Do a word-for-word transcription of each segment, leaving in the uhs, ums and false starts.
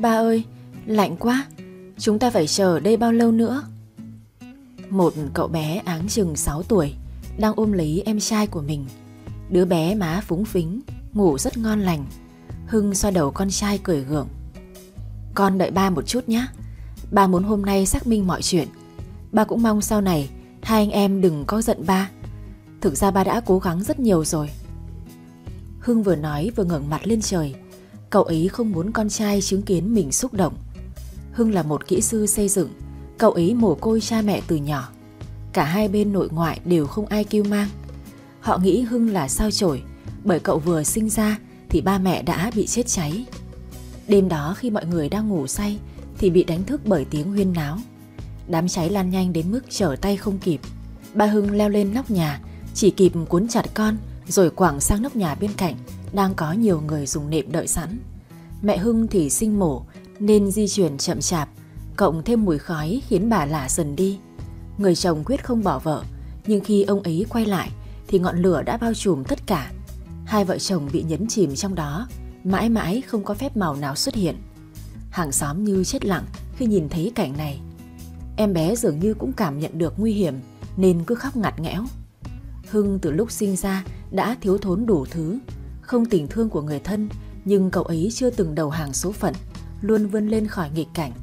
Ba ơi, lạnh quá, chúng ta phải chờ ở đây bao lâu nữa? Một cậu bé áng chừng sáu tuổi đang ôm lấy em trai của mình. Đứa bé má phúng phính, ngủ rất ngon lành. Hưng xoa đầu con trai cười gượng. Con đợi ba một chút nhé. Ba muốn hôm nay xác minh mọi chuyện. Ba cũng mong sau này hai anh em đừng có giận ba. Thực ra ba đã cố gắng rất nhiều rồi. Hưng vừa nói vừa ngẩng mặt lên trời. Cậu ấy không muốn con trai chứng kiến mình xúc động. Hưng là một kỹ sư xây dựng. Cậu ấy mồ côi cha mẹ từ nhỏ. Cả hai bên nội ngoại đều không ai cưu mang. Họ nghĩ Hưng là sao chổi, bởi cậu vừa sinh ra thì ba mẹ đã bị chết cháy. Đêm đó khi mọi người đang ngủ say thì bị đánh thức bởi tiếng huyên náo. Đám cháy lan nhanh đến mức trở tay không kịp. Ba Hưng leo lên nóc nhà, chỉ kịp cuốn chặt con rồi quẳng sang nóc nhà bên cạnh đang có nhiều người dùng nệm đợi sẵn. Mẹ Hưng thì sinh mổ nên di chuyển chậm chạp, cộng thêm mùi khói khiến bà lả dần đi. Người chồng quyết không bỏ vợ, nhưng khi ông ấy quay lại thì ngọn lửa đã bao trùm tất cả. Hai vợ chồng bị nhấn chìm trong đó, mãi mãi không có phép màu nào xuất hiện. Hàng xóm như chết lặng khi nhìn thấy cảnh này. Em bé dường như cũng cảm nhận được nguy hiểm nên cứ khóc ngặt nghẽo. Hưng từ lúc sinh ra đã thiếu thốn đủ thứ, không tình thương của người thân, nhưng cậu ấy chưa từng đầu hàng số phận, luôn vươn lên khỏi nghịch cảnh.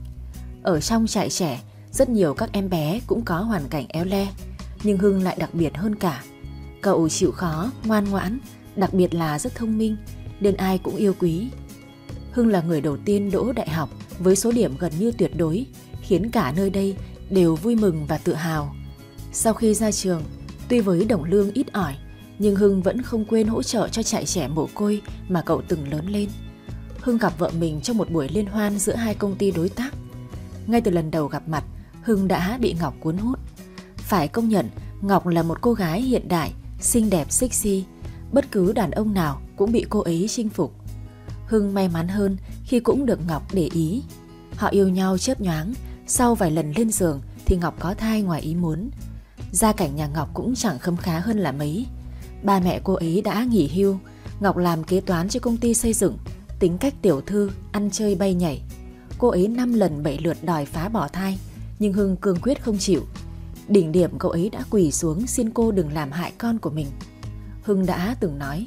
Ở trong trại trẻ, rất nhiều các em bé cũng có hoàn cảnh éo le, nhưng Hưng lại đặc biệt hơn cả. Cậu chịu khó, ngoan ngoãn, đặc biệt là rất thông minh, nên ai cũng yêu quý. Hưng là người đầu tiên đỗ đại học với số điểm gần như tuyệt đối, khiến cả nơi đây đều vui mừng và tự hào. Sau khi ra trường, tuy với đồng lương ít ỏi, nhưng Hưng vẫn không quên hỗ trợ cho trại trẻ mồ côi mà cậu từng lớn lên. Hưng gặp vợ mình trong một buổi liên hoan giữa hai công ty đối tác. Ngay từ lần đầu gặp mặt, Hưng đã bị Ngọc cuốn hút. Phải công nhận, Ngọc là một cô gái hiện đại, xinh đẹp, sexy. Bất cứ đàn ông nào cũng bị cô ấy chinh phục. Hưng may mắn hơn khi cũng được Ngọc để ý. Họ yêu nhau chớp nhoáng. Sau vài lần lên giường thì Ngọc có thai ngoài ý muốn. Gia cảnh nhà Ngọc cũng chẳng khấm khá hơn là mấy. Ba mẹ cô ấy đã nghỉ hưu. Ngọc làm kế toán cho công ty xây dựng, tính cách tiểu thư, ăn chơi bay nhảy. Cô ấy năm lần bảy lượt đòi phá bỏ thai, nhưng Hưng cương quyết không chịu. Đỉnh điểm cậu ấy đã quỳ xuống xin cô đừng làm hại con của mình. Hưng đã từng nói: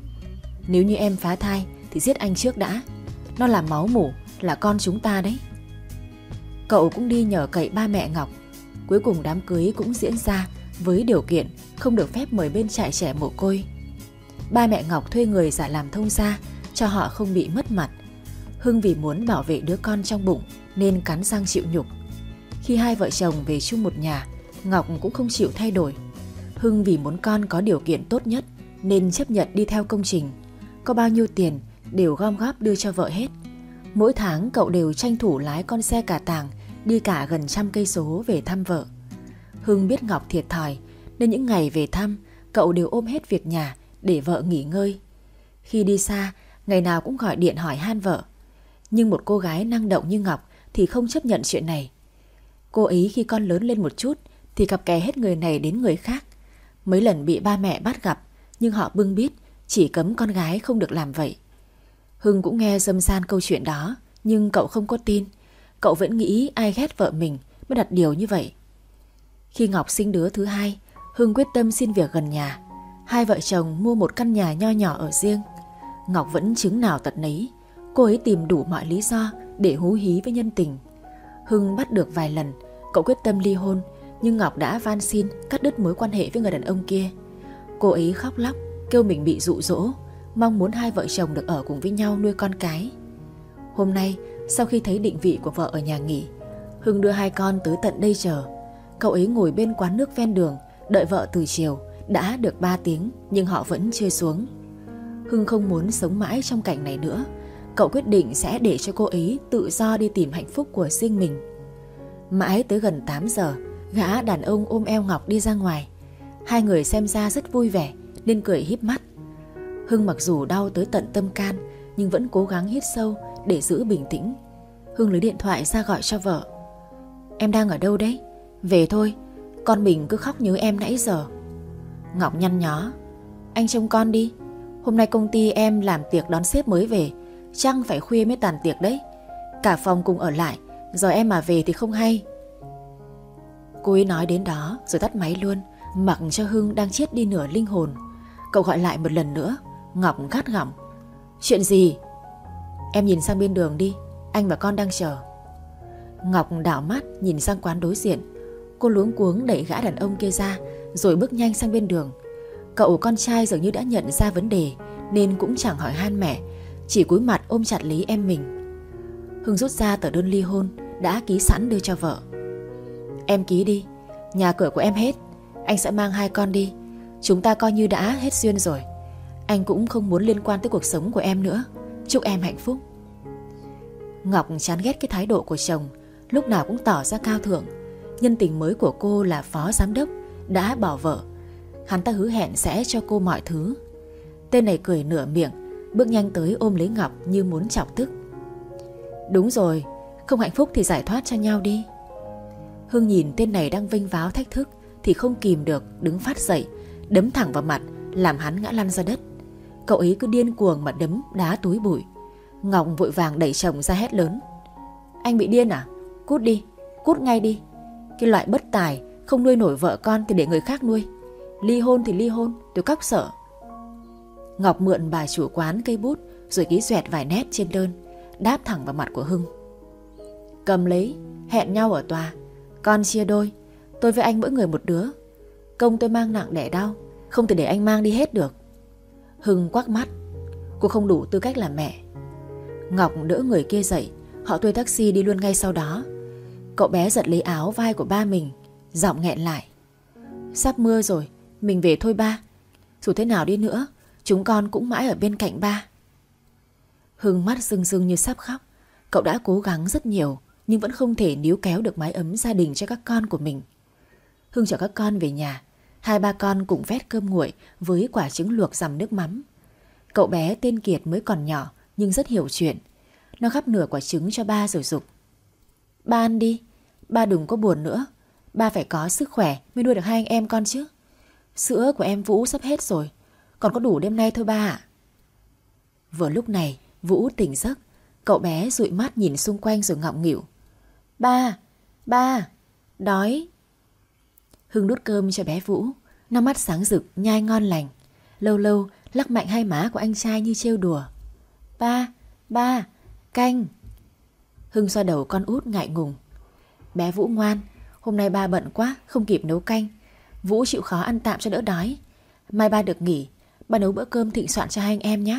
nếu như em phá thai thì giết anh trước đã. Nó là máu mủ, là con chúng ta đấy. Cậu cũng đi nhờ cậy ba mẹ Ngọc. Cuối cùng đám cưới cũng diễn ra với điều kiện không được phép mời bên trại trẻ mồ côi. Ba mẹ Ngọc thuê người giả làm thông gia cho họ không bị mất mặt. Hưng vì muốn bảo vệ đứa con trong bụng nên cắn răng chịu nhục. Khi hai vợ chồng về chung một nhà, Ngọc cũng không chịu thay đổi. Hưng vì muốn con có điều kiện tốt nhất nên chấp nhận đi theo công trình. Có bao nhiêu tiền đều gom góp đưa cho vợ hết. Mỗi tháng cậu đều tranh thủ lái con xe cả tàng đi cả gần trăm cây số về thăm vợ. Hưng biết Ngọc thiệt thòi nên những ngày về thăm cậu đều ôm hết việc nhà để vợ nghỉ ngơi. Khi đi xa, ngày nào cũng gọi điện hỏi han vợ. Nhưng một cô gái năng động như Ngọc thì không chấp nhận chuyện này. Cô ấy khi con lớn lên một chút thì cặp kè hết người này đến người khác. Mấy lần bị ba mẹ bắt gặp, nhưng họ bưng bít, chỉ cấm con gái không được làm vậy. Hưng cũng nghe râm ran câu chuyện đó, nhưng cậu không có tin. Cậu vẫn nghĩ ai ghét vợ mình mới đặt điều như vậy. Khi Ngọc sinh đứa thứ hai, Hưng quyết tâm xin việc gần nhà. Hai vợ chồng mua một căn nhà nho nhỏ ở riêng. Ngọc vẫn chứng nào tật nấy. Cô ấy tìm đủ mọi lý do để hú hí với nhân tình. Hưng bắt được vài lần, cậu quyết tâm ly hôn, nhưng Ngọc đã van xin cắt đứt mối quan hệ với người đàn ông kia. Cô ấy khóc lóc, kêu mình bị dụ dỗ, mong muốn hai vợ chồng được ở cùng với nhau nuôi con cái. Hôm nay, sau khi thấy định vị của vợ ở nhà nghỉ, Hưng đưa hai con tới tận đây chờ. Cậu ấy ngồi bên quán nước ven đường, đợi vợ từ chiều. Đã được ba tiếng nhưng họ vẫn chưa xuống. Hưng không muốn sống mãi trong cảnh này nữa. Cậu quyết định sẽ để cho cô ấy tự do đi tìm hạnh phúc của riêng mình. Mãi tới gần tám giờ, gã đàn ông ôm eo Ngọc đi ra ngoài. Hai người xem ra rất vui vẻ nên cười híp mắt. Hưng mặc dù đau tới tận tâm can nhưng vẫn cố gắng hít sâu để giữ bình tĩnh. Hưng lấy điện thoại ra gọi cho vợ. Em đang ở đâu đấy? Về thôi, con mình cứ khóc nhớ em nãy giờ. Ngọc nhăn nhó. Anh trông con đi. Hôm nay công ty em làm tiệc đón sếp mới về, chắc phải khuya mới tàn tiệc đấy. Cả phòng cùng ở lại, rồi em mà về thì không hay. Cô ấy nói đến đó rồi tắt máy luôn, mặc cho Hưng đang chết đi nửa linh hồn. Cậu gọi lại một lần nữa. Ngọc gắt gỏng: Chuyện gì? Em nhìn sang bên đường đi, anh và con đang chờ. Ngọc đảo mắt nhìn sang quán đối diện. Cô luống cuống đẩy gã đàn ông kia ra, rồi bước nhanh sang bên đường. Cậu con trai dường như đã nhận ra vấn đề, nên cũng chẳng hỏi han mẹ, chỉ cúi mặt ôm chặt lấy em mình. Hưng rút ra tờ đơn ly hôn đã ký sẵn đưa cho vợ. Em ký đi, nhà cửa của em hết, anh sẽ mang hai con đi. Chúng ta coi như đã hết duyên rồi. Anh cũng không muốn liên quan tới cuộc sống của em nữa. Chúc em hạnh phúc. Ngọc chán ghét cái thái độ của chồng, lúc nào cũng tỏ ra cao thượng. Nhân tình mới của cô là phó giám đốc, đã bỏ vợ. Hắn ta hứa hẹn sẽ cho cô mọi thứ. Tên này cười nửa miệng, bước nhanh tới ôm lấy Ngọc như muốn chọc tức. Đúng rồi, không hạnh phúc thì giải thoát cho nhau đi. Hưng nhìn tên này đang vênh váo thách thức thì không kìm được, đứng phát dậy, đấm thẳng vào mặt, làm hắn ngã lăn ra đất. Cậu ấy cứ điên cuồng mà đấm đá túi bụi. Ngọc vội vàng đẩy chồng ra hét lớn: Anh bị điên à? Cút đi, cút ngay đi. Cái loại bất tài, không nuôi nổi vợ con thì để người khác nuôi. Ly hôn thì ly hôn, tôi cóc sợ. Ngọc mượn bà chủ quán cây bút rồi ký xoẹt vài nét trên đơn, đáp thẳng vào mặt của Hưng. Cầm lấy, hẹn nhau ở tòa. Con chia đôi, tôi với anh mỗi người một đứa. Công tôi mang nặng đẻ đau, không thể để anh mang đi hết được. Hưng quắc mắt: Cô không đủ tư cách làm mẹ. Ngọc đỡ người kia dậy, họ thuê taxi đi luôn ngay sau đó. Cậu bé giật lấy áo vai của ba mình, giọng nghẹn lại: Sắp mưa rồi, mình về thôi ba. Dù thế nào đi nữa, chúng con cũng mãi ở bên cạnh ba. Hưng mắt rưng rưng như sắp khóc. Cậu đã cố gắng rất nhiều, nhưng vẫn không thể níu kéo được mái ấm gia đình cho các con của mình. Hưng chở các con về nhà. Hai ba con cùng vét cơm nguội với quả trứng luộc dằm nước mắm. Cậu bé tên Kiệt mới còn nhỏ nhưng rất hiểu chuyện. Nó gắp nửa quả trứng cho ba rồi giục: Ba ăn đi, ba đừng có buồn nữa. Ba phải có sức khỏe mới nuôi được hai anh em con chứ. Sữa của em Vũ sắp hết rồi, còn có đủ đêm nay thôi ba ạ. Vừa lúc này Vũ tỉnh giấc. Cậu bé dụi mắt nhìn xung quanh rồi ngọng nghịu: Ba, ba, đói. Hưng đút cơm cho bé Vũ. Nó mắt sáng rực nhai ngon lành. Lâu lâu lắc mạnh hai má của anh trai như trêu đùa: Ba, ba, canh. Hưng xoa đầu con út ngại ngùng: Bé Vũ ngoan, hôm nay ba bận quá không kịp nấu canh. Vũ chịu khó ăn tạm cho đỡ đói. Mai ba được nghỉ, ba nấu bữa cơm thịnh soạn cho hai anh em nhé.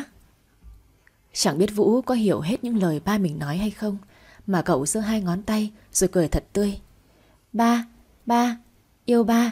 Chẳng biết Vũ có hiểu hết những lời ba mình nói hay không, mà cậu giơ hai ngón tay rồi cười thật tươi: Ba, ba, yêu ba.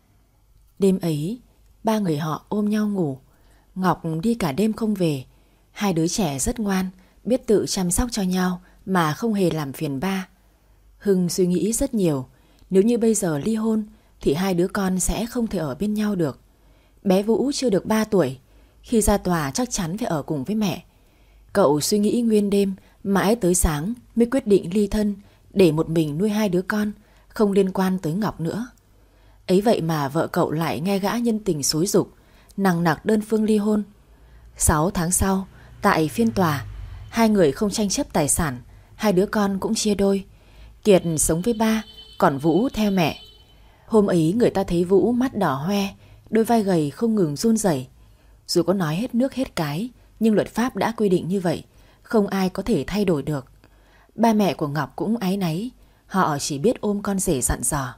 Đêm ấy, ba người họ ôm nhau ngủ. Ngọc đi cả đêm không về. Hai đứa trẻ rất ngoan, biết tự chăm sóc cho nhau mà không hề làm phiền ba. Hưng suy nghĩ rất nhiều. Nếu như bây giờ ly hôn thì hai đứa con sẽ không thể ở bên nhau được. Bé Vũ chưa được ba tuổi, khi ra tòa chắc chắn phải ở cùng với mẹ. Cậu suy nghĩ nguyên đêm, mãi tới sáng mới quyết định ly thân, để một mình nuôi hai đứa con, không liên quan tới Ngọc nữa. Ấy vậy mà vợ cậu lại nghe gã nhân tình xúi giục, nằng nặc đơn phương ly hôn. Sáu tháng sau, tại phiên tòa, hai người không tranh chấp tài sản, hai đứa con cũng chia đôi. Kiệt sống với ba, còn Vũ theo mẹ. Hôm ấy người ta thấy Vũ mắt đỏ hoe, đôi vai gầy không ngừng run rẩy. Dù có nói hết nước hết cái, nhưng luật pháp đã quy định như vậy, không ai có thể thay đổi được. Ba mẹ của Ngọc cũng áy náy, họ chỉ biết ôm con rể dặn dò: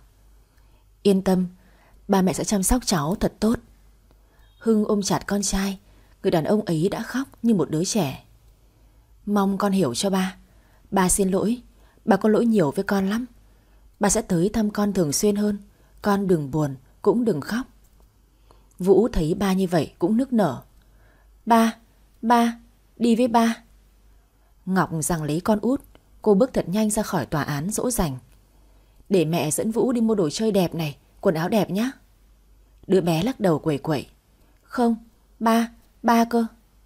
Yên tâm, ba mẹ sẽ chăm sóc cháu thật tốt. Hưng ôm chặt con trai. Người đàn ông ấy đã khóc như một đứa trẻ. Mong con hiểu cho ba. Ba xin lỗi, ba có lỗi nhiều với con lắm. Ba sẽ tới thăm con thường xuyên hơn. Con đừng buồn, cũng đừng khóc. Vũ thấy ba như vậy cũng nức nở: Ba, ba, đi với ba. Ngọc giằng lấy con út. Cô bước thật nhanh ra khỏi tòa án dỗ dành: Để mẹ dẫn Vũ đi mua đồ chơi đẹp này, quần áo đẹp nhé. Đứa bé lắc đầu quẩy quẩy: Không, ba, ba cơ.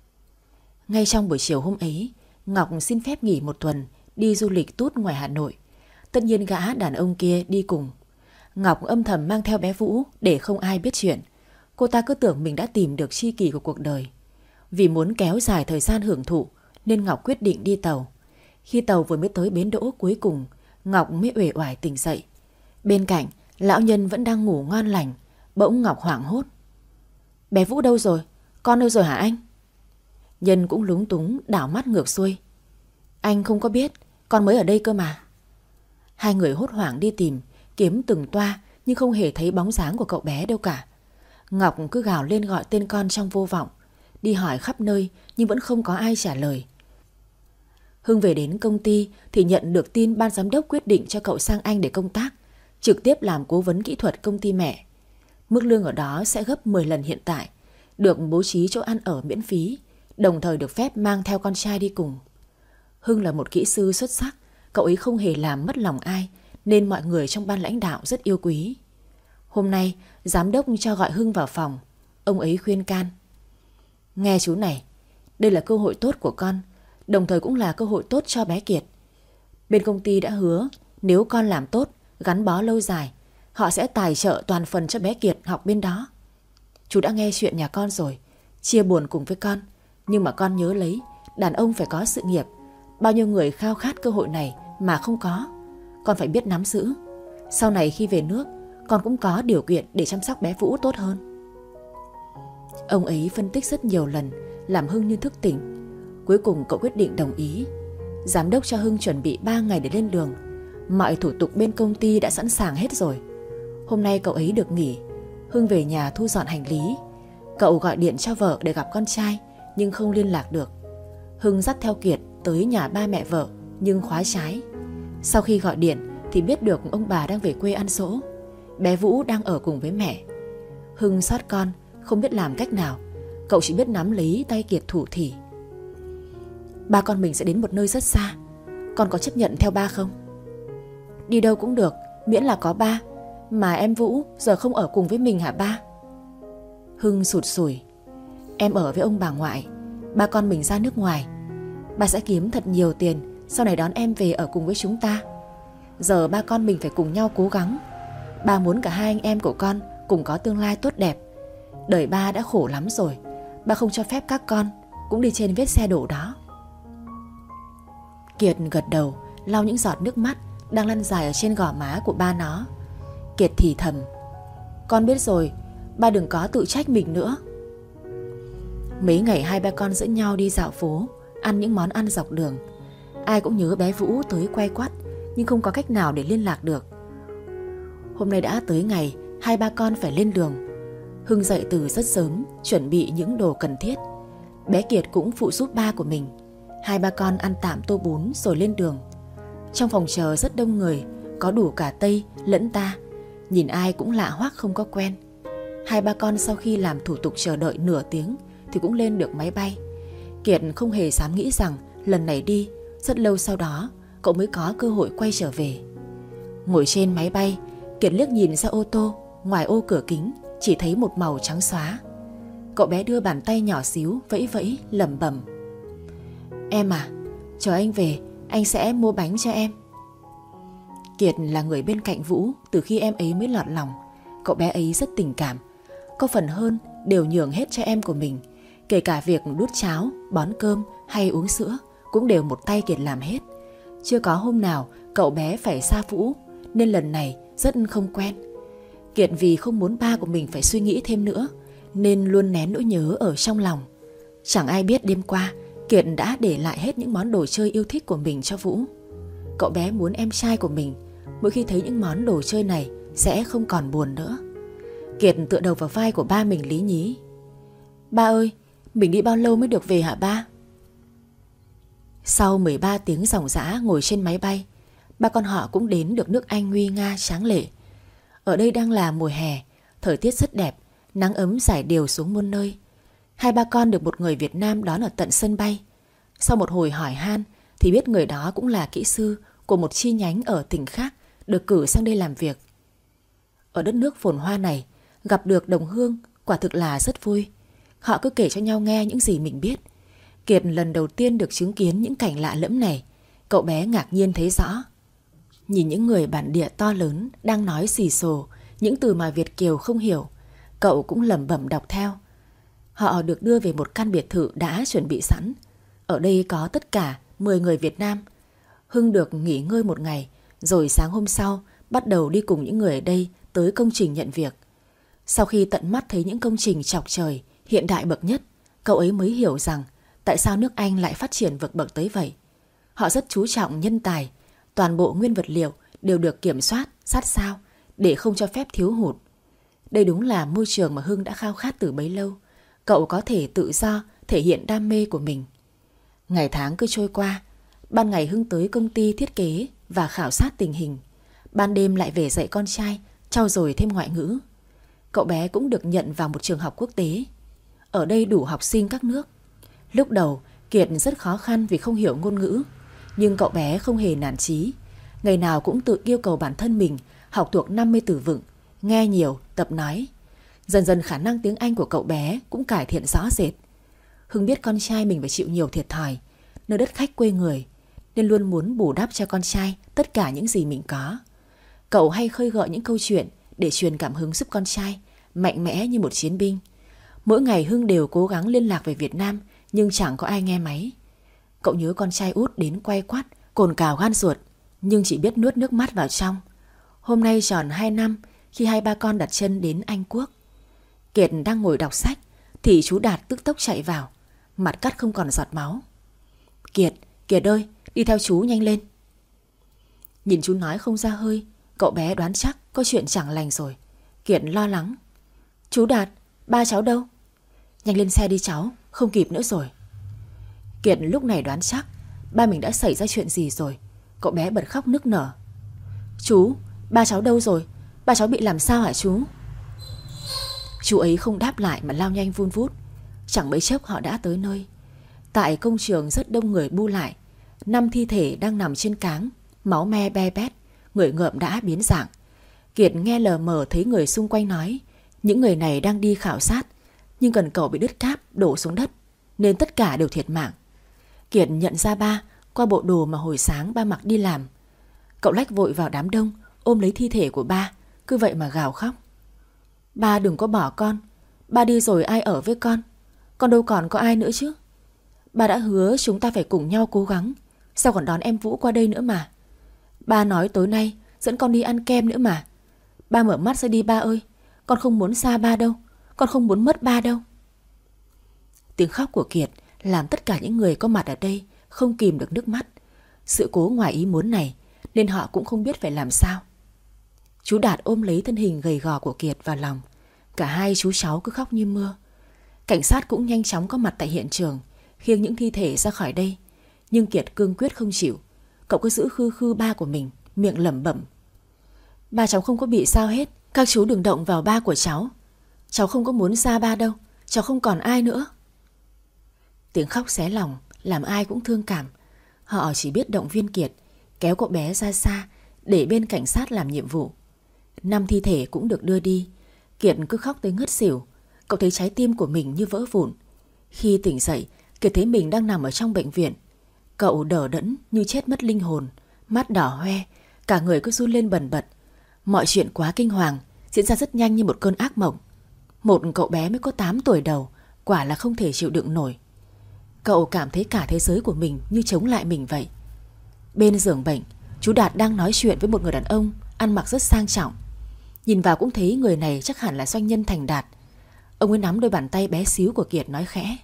Ngay trong buổi chiều hôm ấy, Ngọc xin phép nghỉ một tuần, đi du lịch tút ngoài Hà Nội. Tất nhiên gã đàn ông kia đi cùng. Ngọc âm thầm mang theo bé Vũ để không ai biết chuyện. Cô ta cứ tưởng mình đã tìm được tri kỷ của cuộc đời. Vì muốn kéo dài thời gian hưởng thụ nên Ngọc quyết định đi tàu. Khi tàu vừa mới tới bến đỗ cuối cùng, Ngọc mới uể oải tỉnh dậy. Bên cạnh, lão nhân vẫn đang ngủ ngon lành. Bỗng Ngọc hoảng hốt. Bé Vũ đâu rồi? Con đâu rồi hả anh? Nhân cũng lúng túng đảo mắt ngược xuôi. Anh không có biết, con mới ở đây cơ mà. Hai người hốt hoảng đi tìm, kiếm từng toa nhưng không hề thấy bóng dáng của cậu bé đâu cả. Ngọc cứ gào lên gọi tên con trong vô vọng, đi hỏi khắp nơi nhưng vẫn không có ai trả lời. Hưng về đến công ty thì nhận được tin ban giám đốc quyết định cho cậu sang Anh để công tác, trực tiếp làm cố vấn kỹ thuật công ty mẹ. Mức lương ở đó sẽ gấp mười lần hiện tại, được bố trí chỗ ăn ở miễn phí, đồng thời được phép mang theo con trai đi cùng. Hưng là một kỹ sư xuất sắc, cậu ấy không hề làm mất lòng ai nên mọi người trong ban lãnh đạo rất yêu quý. Hôm nay, giám đốc cho gọi Hưng vào phòng. Ông ấy khuyên can. Nghe chú này, đây là cơ hội tốt của con, đồng thời cũng là cơ hội tốt cho bé Kiệt. Bên công ty đã hứa nếu con làm tốt, gắn bó lâu dài, họ sẽ tài trợ toàn phần cho bé Kiệt học bên đó. Chú đã nghe chuyện nhà con rồi, chia buồn cùng với con. Nhưng mà con nhớ lấy, đàn ông phải có sự nghiệp. Bao nhiêu người khao khát cơ hội này mà không có. Con phải biết nắm giữ. Sau này khi về nước, con cũng có điều kiện để chăm sóc bé Vũ tốt hơn. Ông ấy phân tích rất nhiều lần, làm Hưng như thức tỉnh. Cuối cùng cậu quyết định đồng ý. Giám đốc cho Hưng chuẩn bị ba ngày để lên đường. Mọi thủ tục bên công ty đã sẵn sàng hết rồi. Hôm nay cậu ấy được nghỉ. Hưng về nhà thu dọn hành lý. Cậu gọi điện cho vợ để gặp con trai nhưng không liên lạc được. Hưng dắt theo Kiệt tới nhà ba mẹ vợ nhưng khóa trái. Sau khi gọi điện thì biết được ông bà đang về quê ăn giỗ. Bé Vũ đang ở cùng với mẹ. Hưng xót con, không biết làm cách nào. Cậu chỉ biết nắm lấy tay Kiệt thủ thỉ. Ba con mình sẽ đến một nơi rất xa. Con có chấp nhận theo ba không? Đi đâu cũng được, miễn là có ba. Mà em Vũ giờ không ở cùng với mình hả ba? Hưng sụt sùi. Em ở với ông bà ngoại. Ba con mình ra nước ngoài. Ba sẽ kiếm thật nhiều tiền, sau này đón em về ở cùng với chúng ta. Giờ ba con mình phải cùng nhau cố gắng. Ba muốn cả hai anh em của con cùng có tương lai tốt đẹp. Đời ba đã khổ lắm rồi. Ba không cho phép các con cũng đi trên vết xe đổ đó. Kiệt gật đầu, lau những giọt nước mắt đang lăn dài ở trên gò má của ba nó. Kiệt thì thầm. Con biết rồi, ba đừng có tự trách mình nữa. Mấy ngày hai ba con dẫn nhau đi dạo phố, ăn những món ăn dọc đường. Ai cũng nhớ bé Vũ tới quay quắt, nhưng không có cách nào để liên lạc được. Hôm nay đã tới ngày hai ba con phải lên đường. Hưng dậy từ rất sớm, chuẩn bị những đồ cần thiết. Bé Kiệt cũng phụ giúp ba của mình. Hai ba con ăn tạm tô bún rồi lên đường. Trong phòng chờ rất đông người, có đủ cả Tây lẫn ta. Nhìn ai cũng lạ hoắc không có quen. Hai ba con sau khi làm thủ tục chờ đợi nửa tiếng thì cũng lên được máy bay. Kiệt không hề dám nghĩ rằng lần này đi, rất lâu sau đó cậu mới có cơ hội quay trở về. Ngồi trên máy bay, Kiệt liếc nhìn ra ô tô. Ngoài ô cửa kính chỉ thấy một màu trắng xóa. Cậu bé đưa bàn tay nhỏ xíu vẫy vẫy lẩm bẩm. Em à, chờ anh về, anh sẽ mua bánh cho em. Kiệt là người bên cạnh Vũ từ khi em ấy mới lọt lòng. Cậu bé ấy rất tình cảm, có phần hơn đều nhường hết cho em của mình. Kể cả việc đút cháo, bón cơm hay uống sữa cũng đều một tay Kiệt làm hết. Chưa có hôm nào cậu bé phải xa Vũ, nên lần này rất không quen. Kiệt vì không muốn ba của mình phải suy nghĩ thêm nữa nên luôn nén nỗi nhớ ở trong lòng. Chẳng ai biết đêm qua Kiệt đã để lại hết những món đồ chơi yêu thích của mình cho Vũ. Cậu bé muốn em trai của mình mỗi khi thấy những món đồ chơi này sẽ không còn buồn nữa. Kiệt tựa đầu vào vai của ba mình lý nhí. Ba ơi, mình đi bao lâu mới được về hả ba? Sau mười ba tiếng ròng rã ngồi trên máy bay, ba con họ cũng đến được nước Anh nguy nga tráng lệ. Ở đây đang là mùa hè, thời tiết rất đẹp, nắng ấm rải đều xuống muôn nơi. Hai ba con được một người Việt Nam đón ở tận sân bay. Sau một hồi hỏi han thì biết người đó cũng là kỹ sư của một chi nhánh ở tỉnh khác, được cử sang đây làm việc. Ở đất nước phồn hoa này, gặp được đồng hương quả thực là rất vui. Họ cứ kể cho nhau nghe những gì mình biết. Kiệt lần đầu tiên được chứng kiến những cảnh lạ lẫm này. Cậu bé ngạc nhiên thấy rõ. Nhìn những người bản địa to lớn đang nói xì xồ những từ mà Việt kiều không hiểu, cậu cũng lẩm bẩm đọc theo. Họ được đưa về một căn biệt thự đã chuẩn bị sẵn. Ở đây có tất cả mười người Việt Nam. Hưng được nghỉ ngơi một ngày, rồi sáng hôm sau bắt đầu đi cùng những người ở đây tới công trình nhận việc. Sau khi tận mắt thấy những công trình chọc trời, hiện đại bậc nhất, cậu ấy mới hiểu rằng tại sao nước Anh lại phát triển vượt bậc tới vậy. Họ rất chú trọng nhân tài, toàn bộ nguyên vật liệu đều được kiểm soát sát sao để không cho phép thiếu hụt. Đây đúng là môi trường mà Hưng đã khao khát từ bấy lâu. Cậu có thể tự do thể hiện đam mê của mình. Ngày tháng cứ trôi qua. Ban ngày Hưng tới công ty thiết kế và khảo sát tình hình. Ban đêm lại về dạy con trai, trau dồi thêm ngoại ngữ. Cậu bé cũng được nhận vào một trường học quốc tế. Ở đây đủ học sinh các nước. Lúc đầu Kiệt rất khó khăn vì không hiểu ngôn ngữ, nhưng cậu bé không hề nản chí. Ngày nào cũng tự yêu cầu bản thân mình học thuộc năm mươi từ vựng, nghe nhiều, tập nói. Dần dần khả năng tiếng Anh của cậu bé cũng cải thiện rõ rệt. Hưng biết con trai mình phải chịu nhiều thiệt thòi nơi đất khách quê người, nên luôn muốn bù đắp cho con trai tất cả những gì mình có. Cậu hay khơi gợi những câu chuyện để truyền cảm hứng giúp con trai mạnh mẽ như một chiến binh. Mỗi ngày Hưng đều cố gắng liên lạc về Việt Nam, nhưng chẳng có ai nghe máy. Cậu nhớ con trai út đến quay quắt, cồn cào gan ruột, nhưng chỉ biết nuốt nước mắt vào trong. Hôm nay tròn hai năm khi hai ba con đặt chân đến Anh Quốc. Kiệt đang ngồi đọc sách thì chú Đạt tức tốc chạy vào, mặt cắt không còn giọt máu. Kiệt, Kiệt ơi, đi theo chú nhanh lên. Nhìn chú nói không ra hơi, cậu bé đoán chắc có chuyện chẳng lành rồi. Kiệt lo lắng. Chú Đạt, ba cháu đâu? Nhanh lên xe đi cháu, không kịp nữa rồi. Kiệt lúc này đoán chắc ba mình đã xảy ra chuyện gì rồi. Cậu bé bật khóc nức nở. Chú, ba cháu đâu rồi? Ba cháu bị làm sao hả chú? Chú ấy không đáp lại mà lao nhanh vun vút. Chẳng mấy chốc họ đã tới nơi. Tại công trường rất đông người bu lại. Năm thi thể đang nằm trên cáng, máu me be bét, người ngợm đã biến dạng. Kiệt nghe lờ mờ thấy người xung quanh nói những người này đang đi khảo sát, nhưng cần cầu bị đứt cáp đổ xuống đất, nên tất cả đều thiệt mạng. Kiệt nhận ra ba qua bộ đồ mà hồi sáng ba mặc đi làm. Cậu lách vội vào đám đông, ôm lấy thi thể của ba, cứ vậy mà gào khóc. Ba đừng có bỏ con. Ba đi rồi ai ở với con? Con đâu còn có ai nữa chứ? Ba đã hứa chúng ta phải cùng nhau cố gắng. Sao còn đón em Vũ qua đây nữa mà? Ba nói tối nay dẫn con đi ăn kem nữa mà. Ba mở mắt ra đi ba ơi. Con không muốn xa ba đâu. Con không muốn mất ba đâu. Tiếng khóc của Kiệt làm tất cả những người có mặt ở đây không kìm được nước mắt. Sự cố ngoài ý muốn này nên họ cũng không biết phải làm sao. Chú Đạt ôm lấy thân hình gầy gò của Kiệt vào lòng. Cả hai chú cháu cứ khóc như mưa. Cảnh sát cũng nhanh chóng có mặt tại hiện trường, khiêng những thi thể ra khỏi đây. Nhưng Kiệt cương quyết không chịu. Cậu cứ giữ khư khư ba của mình, miệng lẩm bẩm. Ba cháu không có bị sao hết. Các chú đừng động vào ba của cháu. Cháu không có muốn xa ba đâu. Cháu không còn ai nữa. Tiếng khóc xé lòng làm ai cũng thương cảm. Họ chỉ biết động viên Kiệt, kéo cậu bé ra xa để bên cảnh sát làm nhiệm vụ. Năm thi thể cũng được đưa đi. Kiệt cứ khóc tới ngất xỉu. Cậu thấy trái tim của mình như vỡ vụn. Khi tỉnh dậy, Kiệt thấy mình đang nằm ở trong bệnh viện. Cậu đờ đẫn như chết mất linh hồn, mắt đỏ hoe, cả người cứ run lên bần bật. Mọi chuyện quá kinh hoàng, diễn ra rất nhanh như một cơn ác mộng. Một cậu bé mới có tám tuổi đầu, quả là không thể chịu đựng nổi. Cậu cảm thấy cả thế giới của mình như chống lại mình vậy. Bên giường bệnh, chú Đạt đang nói chuyện với một người đàn ông ăn mặc rất sang trọng. Nhìn vào cũng thấy người này chắc hẳn là doanh nhân thành đạt. Ông ấy nắm đôi bàn tay bé xíu của Kiệt nói khẽ.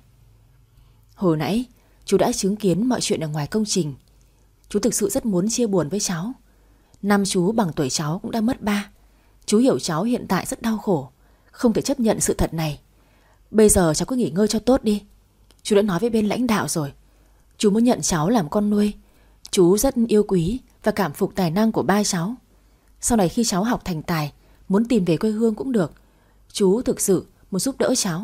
Hồi nãy chú đã chứng kiến mọi chuyện ở ngoài công trình. Chú thực sự rất muốn chia buồn với cháu. Năm chú bằng tuổi cháu cũng đã mất ba. Chú hiểu cháu hiện tại rất đau khổ, không thể chấp nhận sự thật này. Bây giờ cháu cứ nghỉ ngơi cho tốt đi. Chú đã nói với bên lãnh đạo rồi. Chú muốn nhận cháu làm con nuôi. Chú rất yêu quý và cảm phục tài năng của ba cháu. Sau này khi cháu học thành tài, muốn tìm về quê hương cũng được. Chú thực sự muốn giúp đỡ cháu.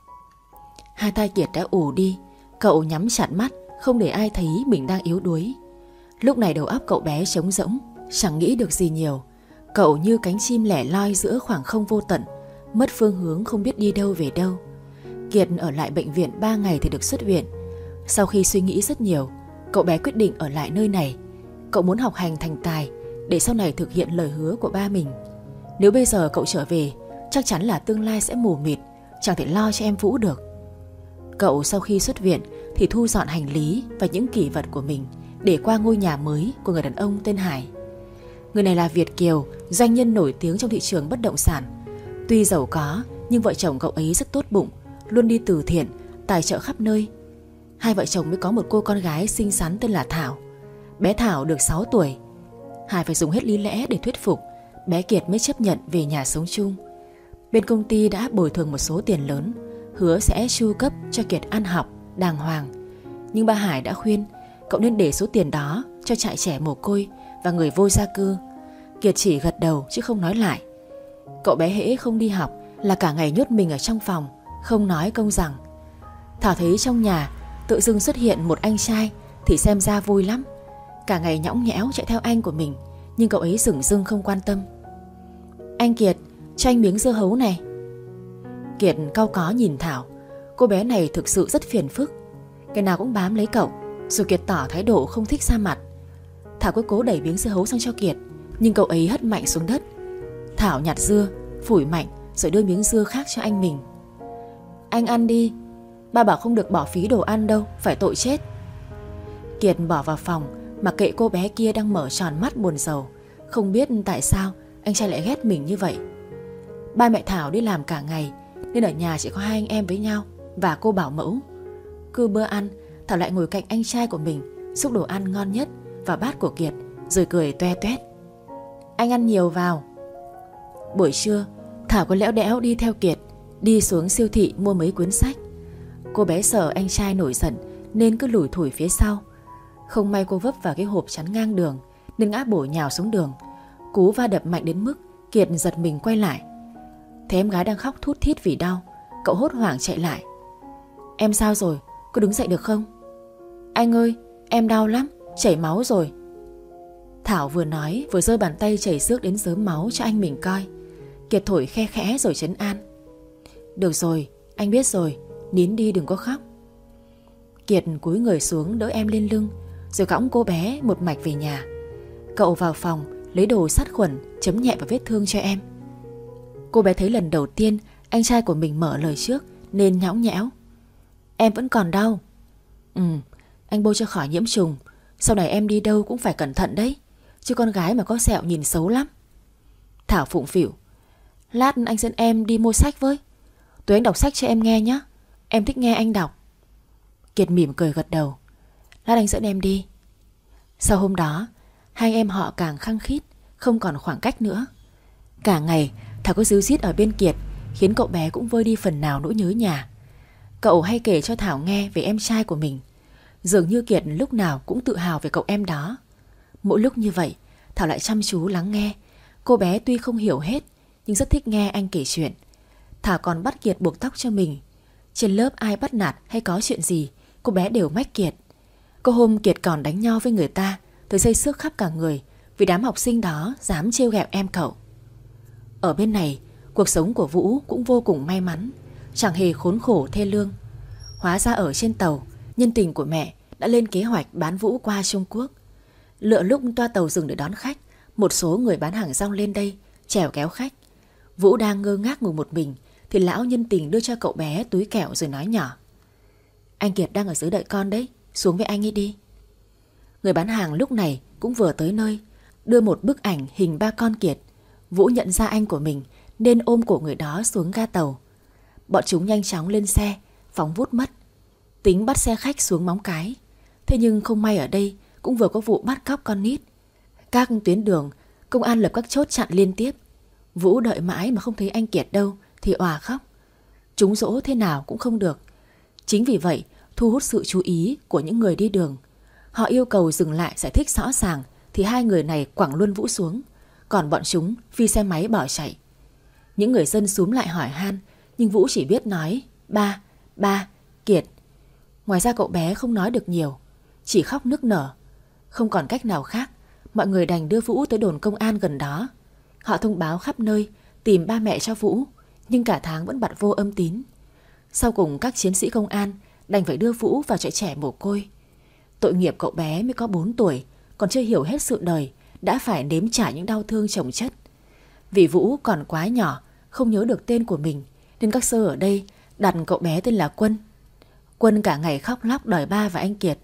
Hai tay Kiệt đã ù đi. Cậu nhắm chặt mắt, không để ai thấy mình đang yếu đuối. Lúc này đầu óc cậu bé trống rỗng, chẳng nghĩ được gì nhiều. Cậu như cánh chim lẻ loi giữa khoảng không vô tận, mất phương hướng không biết đi đâu về đâu. Kiệt ở lại bệnh viện ba ngày thì được xuất viện. Sau khi suy nghĩ rất nhiều, cậu bé quyết định ở lại nơi này. Cậu muốn học hành thành tài để sau này thực hiện lời hứa của ba mình. Nếu bây giờ cậu trở về, chắc chắn là tương lai sẽ mù mịt, chẳng thể lo cho em Vũ được. Cậu sau khi xuất viện thì thu dọn hành lý và những kỷ vật của mình, để qua ngôi nhà mới của người đàn ông tên Hải. Người này là Việt kiều, doanh nhân nổi tiếng trong thị trường bất động sản. Tuy giàu có nhưng vợ chồng cậu ấy rất tốt bụng, luôn đi từ thiện, tài trợ khắp nơi. Hai vợ chồng mới có một cô con gái xinh xắn tên là Thảo. Bé Thảo được sáu tuổi. Hải phải dùng hết lý lẽ để thuyết phục, bé Kiệt mới chấp nhận về nhà sống chung. Bên công ty đã bồi thường một số tiền lớn, hứa sẽ chu cấp cho Kiệt ăn học đàng hoàng. Nhưng ba Hải đã khuyên cậu nên để số tiền đó cho trại trẻ mồ côi và người vô gia cư. Kiệt chỉ gật đầu chứ không nói lại. Cậu bé hễ không đi học là cả ngày nhốt mình ở trong phòng, không nói công rằng. Thảo thấy trong nhà tự dưng xuất hiện một anh trai thì xem ra vui lắm. Cả ngày nhõng nhẽo chạy theo anh của mình, nhưng cậu ấy dửng dưng không quan tâm. Anh Kiệt, cho anh miếng dưa hấu này. Kiệt cau có nhìn Thảo. Cô bé này thực sự rất phiền phức, cái nào cũng bám lấy cậu. Dù Kiệt tỏ thái độ không thích ra mặt, Thảo cứ cố đẩy miếng dưa hấu sang cho Kiệt, nhưng cậu ấy hất mạnh xuống đất. Thảo nhặt dưa, phủi mạnh rồi đưa miếng dưa khác cho anh mình. Anh ăn đi, ba bảo không được bỏ phí đồ ăn đâu, phải tội chết. Kiệt bỏ vào phòng, mặc kệ cô bé kia đang mở tròn mắt buồn rầu. Không biết tại sao anh trai lại ghét mình như vậy. Ba mẹ Thảo đi làm cả ngày nên ở nhà chỉ có hai anh em với nhau và cô bảo mẫu. Cứ bữa ăn, Thảo lại ngồi cạnh anh trai của mình, xúc đồ ăn ngon nhất vào bát của Kiệt, rồi cười toe toét. Anh ăn nhiều vào. Buổi trưa, Thảo có lẽo đẽo đi theo Kiệt, đi xuống siêu thị mua mấy cuốn sách. Cô bé sợ anh trai nổi giận nên cứ lủi thủi phía sau. Không may cô vấp vào cái hộp chắn ngang đường nên ngã bổ nhào xuống đường. Cú va đập mạnh đến mức Kiệt giật mình quay lại. Thấy em gái đang khóc thút thít vì đau, cậu hốt hoảng chạy lại. Em sao rồi? Có đứng dậy được không? Anh ơi, em đau lắm, chảy máu rồi. Thảo vừa nói vừa giơ bàn tay chảy xước đến rớm máu cho anh mình coi. Kiệt thổi khe khẽ rồi trấn an. Được rồi, anh biết rồi, nín đi đừng có khóc. Kiệt cúi người xuống đỡ em lên lưng, rồi cõng cô bé một mạch về nhà. Cậu vào phòng lấy đồ sát khuẩn chấm nhẹ vào vết thương cho em. Cô bé thấy lần đầu tiên anh trai của mình mở lời trước nên nhõng nhẽo. Em vẫn còn đau. Ừ, anh bôi cho khỏi nhiễm trùng. Sau này em đi đâu cũng phải cẩn thận đấy, chứ con gái mà có sẹo nhìn xấu lắm. Thảo phụng phịu. Lát anh dẫn em đi mua sách với. Tối anh đọc sách cho em nghe nhé, em thích nghe anh đọc. Kiệt mỉm cười gật đầu. Lát anh dẫn em đi. Sau hôm đó, hai em họ càng khăng khít, không còn khoảng cách nữa. Cả ngày Thảo cứ ríu rít ở bên Kiệt, khiến cậu bé cũng vơi đi phần nào nỗi nhớ nhà. Cậu hay kể cho Thảo nghe về em trai của mình. Dường như Kiệt lúc nào cũng tự hào về cậu em đó. Mỗi lúc như vậy, Thảo lại chăm chú lắng nghe. Cô bé tuy không hiểu hết nhưng rất thích nghe anh kể chuyện. Thảo còn bắt Kiệt buộc tóc cho mình. Trên lớp ai bắt nạt hay có chuyện gì, cô bé đều mách Kiệt. Có hôm Kiệt còn đánh nhau với người ta, tới xây xước khắp cả người vì đám học sinh đó dám trêu ghẹo em cậu. Ở bên này, cuộc sống của Vũ cũng vô cùng may mắn, chẳng hề khốn khổ thê lương. Hóa ra ở trên tàu, nhân tình của mẹ đã lên kế hoạch bán Vũ qua Trung Quốc. Lựa lúc toa tàu dừng để đón khách, một số người bán hàng rong lên đây chèo kéo khách. Vũ đang ngơ ngác ngồi một mình thì lão nhân tình đưa cho cậu bé túi kẹo rồi nói nhỏ. Anh Kiệt đang ở dưới đợi con đấy, xuống với anh ấy đi. Người bán hàng lúc này cũng vừa tới nơi, đưa một bức ảnh hình ba con Kiệt. Vũ nhận ra anh của mình nên ôm cổ người đó xuống ga tàu. Bọn chúng nhanh chóng lên xe, phóng vút mất. Tính bắt xe khách xuống Móng Cái. Thế nhưng không may ở đây cũng vừa có vụ bắt cóc con nít. Các tuyến đường, công an lập các chốt chặn liên tiếp. Vũ đợi mãi mà không thấy anh Kiệt đâu thì òa khóc. Chúng dỗ thế nào cũng không được. Chính vì vậy thu hút sự chú ý của những người đi đường. Họ yêu cầu dừng lại giải thích rõ ràng thì hai người này quẳng luôn Vũ xuống. Còn bọn chúng phi xe máy bỏ chạy. Những người dân xúm lại hỏi han, nhưng Vũ chỉ biết nói ba, ba, Kiệt. Ngoài ra cậu bé không nói được nhiều, chỉ khóc nức nở. Không còn cách nào khác, mọi người đành đưa Vũ tới đồn công an gần đó. Họ thông báo khắp nơi tìm ba mẹ cho Vũ, nhưng cả tháng vẫn bặt vô âm tín. Sau cùng các chiến sĩ công an đành phải đưa Vũ vào trại trẻ mồ côi. Tội nghiệp cậu bé mới có bốn tuổi, còn chưa hiểu hết sự đời, đã phải nếm trải những đau thương chồng chất. Vì Vũ còn quá nhỏ, không nhớ được tên của mình, nên các sơ ở đây đặt cậu bé tên là Quân. Quân cả ngày khóc lóc đòi ba và anh Kiệt,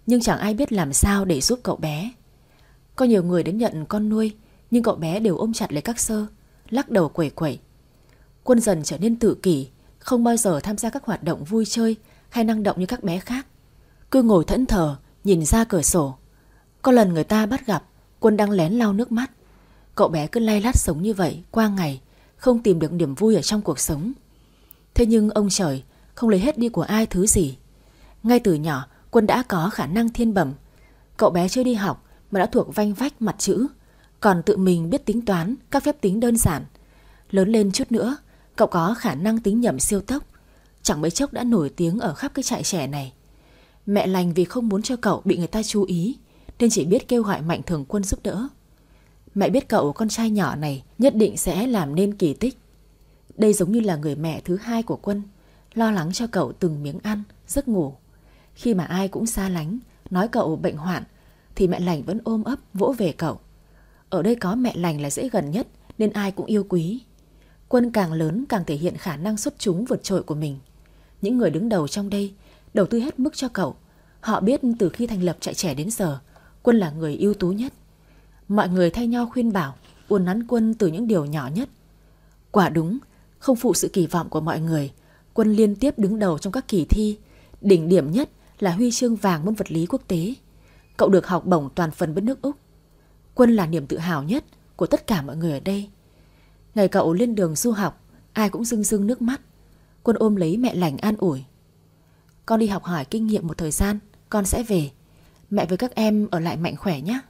nhưng chẳng ai biết làm sao để giúp cậu bé. Có nhiều người đến nhận con nuôi, nhưng cậu bé đều ôm chặt lấy các sơ, lắc đầu quẩy quẩy. Quân dần trở nên tự kỷ, không bao giờ tham gia các hoạt động vui chơi hay năng động như các bé khác. Cứ ngồi thẫn thờ, nhìn ra cửa sổ. Có lần người ta bắt gặp Quân đang lén lau nước mắt. Cậu bé cứ lay lắt sống như vậy qua ngày, không tìm được niềm vui ở trong cuộc sống. Thế nhưng ông trời không lấy hết đi của ai thứ gì. Ngay từ nhỏ, Quân đã có khả năng thiên bẩm. Cậu bé chưa đi học mà đã thuộc vanh vách mặt chữ, còn tự mình biết tính toán các phép tính đơn giản. Lớn lên chút nữa, cậu có khả năng tính nhẩm siêu tốc. Chẳng mấy chốc đã nổi tiếng ở khắp cái trại trẻ này. Mẹ lành vì không muốn cho cậu bị người ta chú ý nên chỉ biết kêu gọi Mạnh Thường Quân giúp đỡ. Mẹ biết cậu con trai nhỏ này nhất định sẽ làm nên kỳ tích. Đây giống như là người mẹ thứ hai của Quân, lo lắng cho cậu từng miếng ăn, giấc ngủ. Khi mà ai cũng xa lánh, nói cậu bệnh hoạn, thì mẹ lành vẫn ôm ấp vỗ về cậu. Ở đây có mẹ lành là dễ gần nhất nên ai cũng yêu quý. Quân càng lớn càng thể hiện khả năng xuất chúng vượt trội của mình. Những người đứng đầu trong đây đầu tư hết mức cho cậu. Họ biết từ khi thành lập trại trẻ đến giờ, Quân là người ưu tú nhất. Mọi người thay nhau khuyên bảo, uốn nắn Quân từ những điều nhỏ nhất. Quả đúng, không phụ sự kỳ vọng của mọi người, Quân liên tiếp đứng đầu trong các kỳ thi. Đỉnh điểm nhất là huy chương vàng môn vật lý quốc tế. Cậu được học bổng toàn phần bên nước Úc. Quân là niềm tự hào nhất của tất cả mọi người ở đây. Ngày cậu lên đường du học, ai cũng rưng rưng nước mắt. Quân ôm lấy mẹ lành an ủi. Con đi học hỏi kinh nghiệm một thời gian, con sẽ về. Mẹ với các em ở lại mạnh khỏe nhé.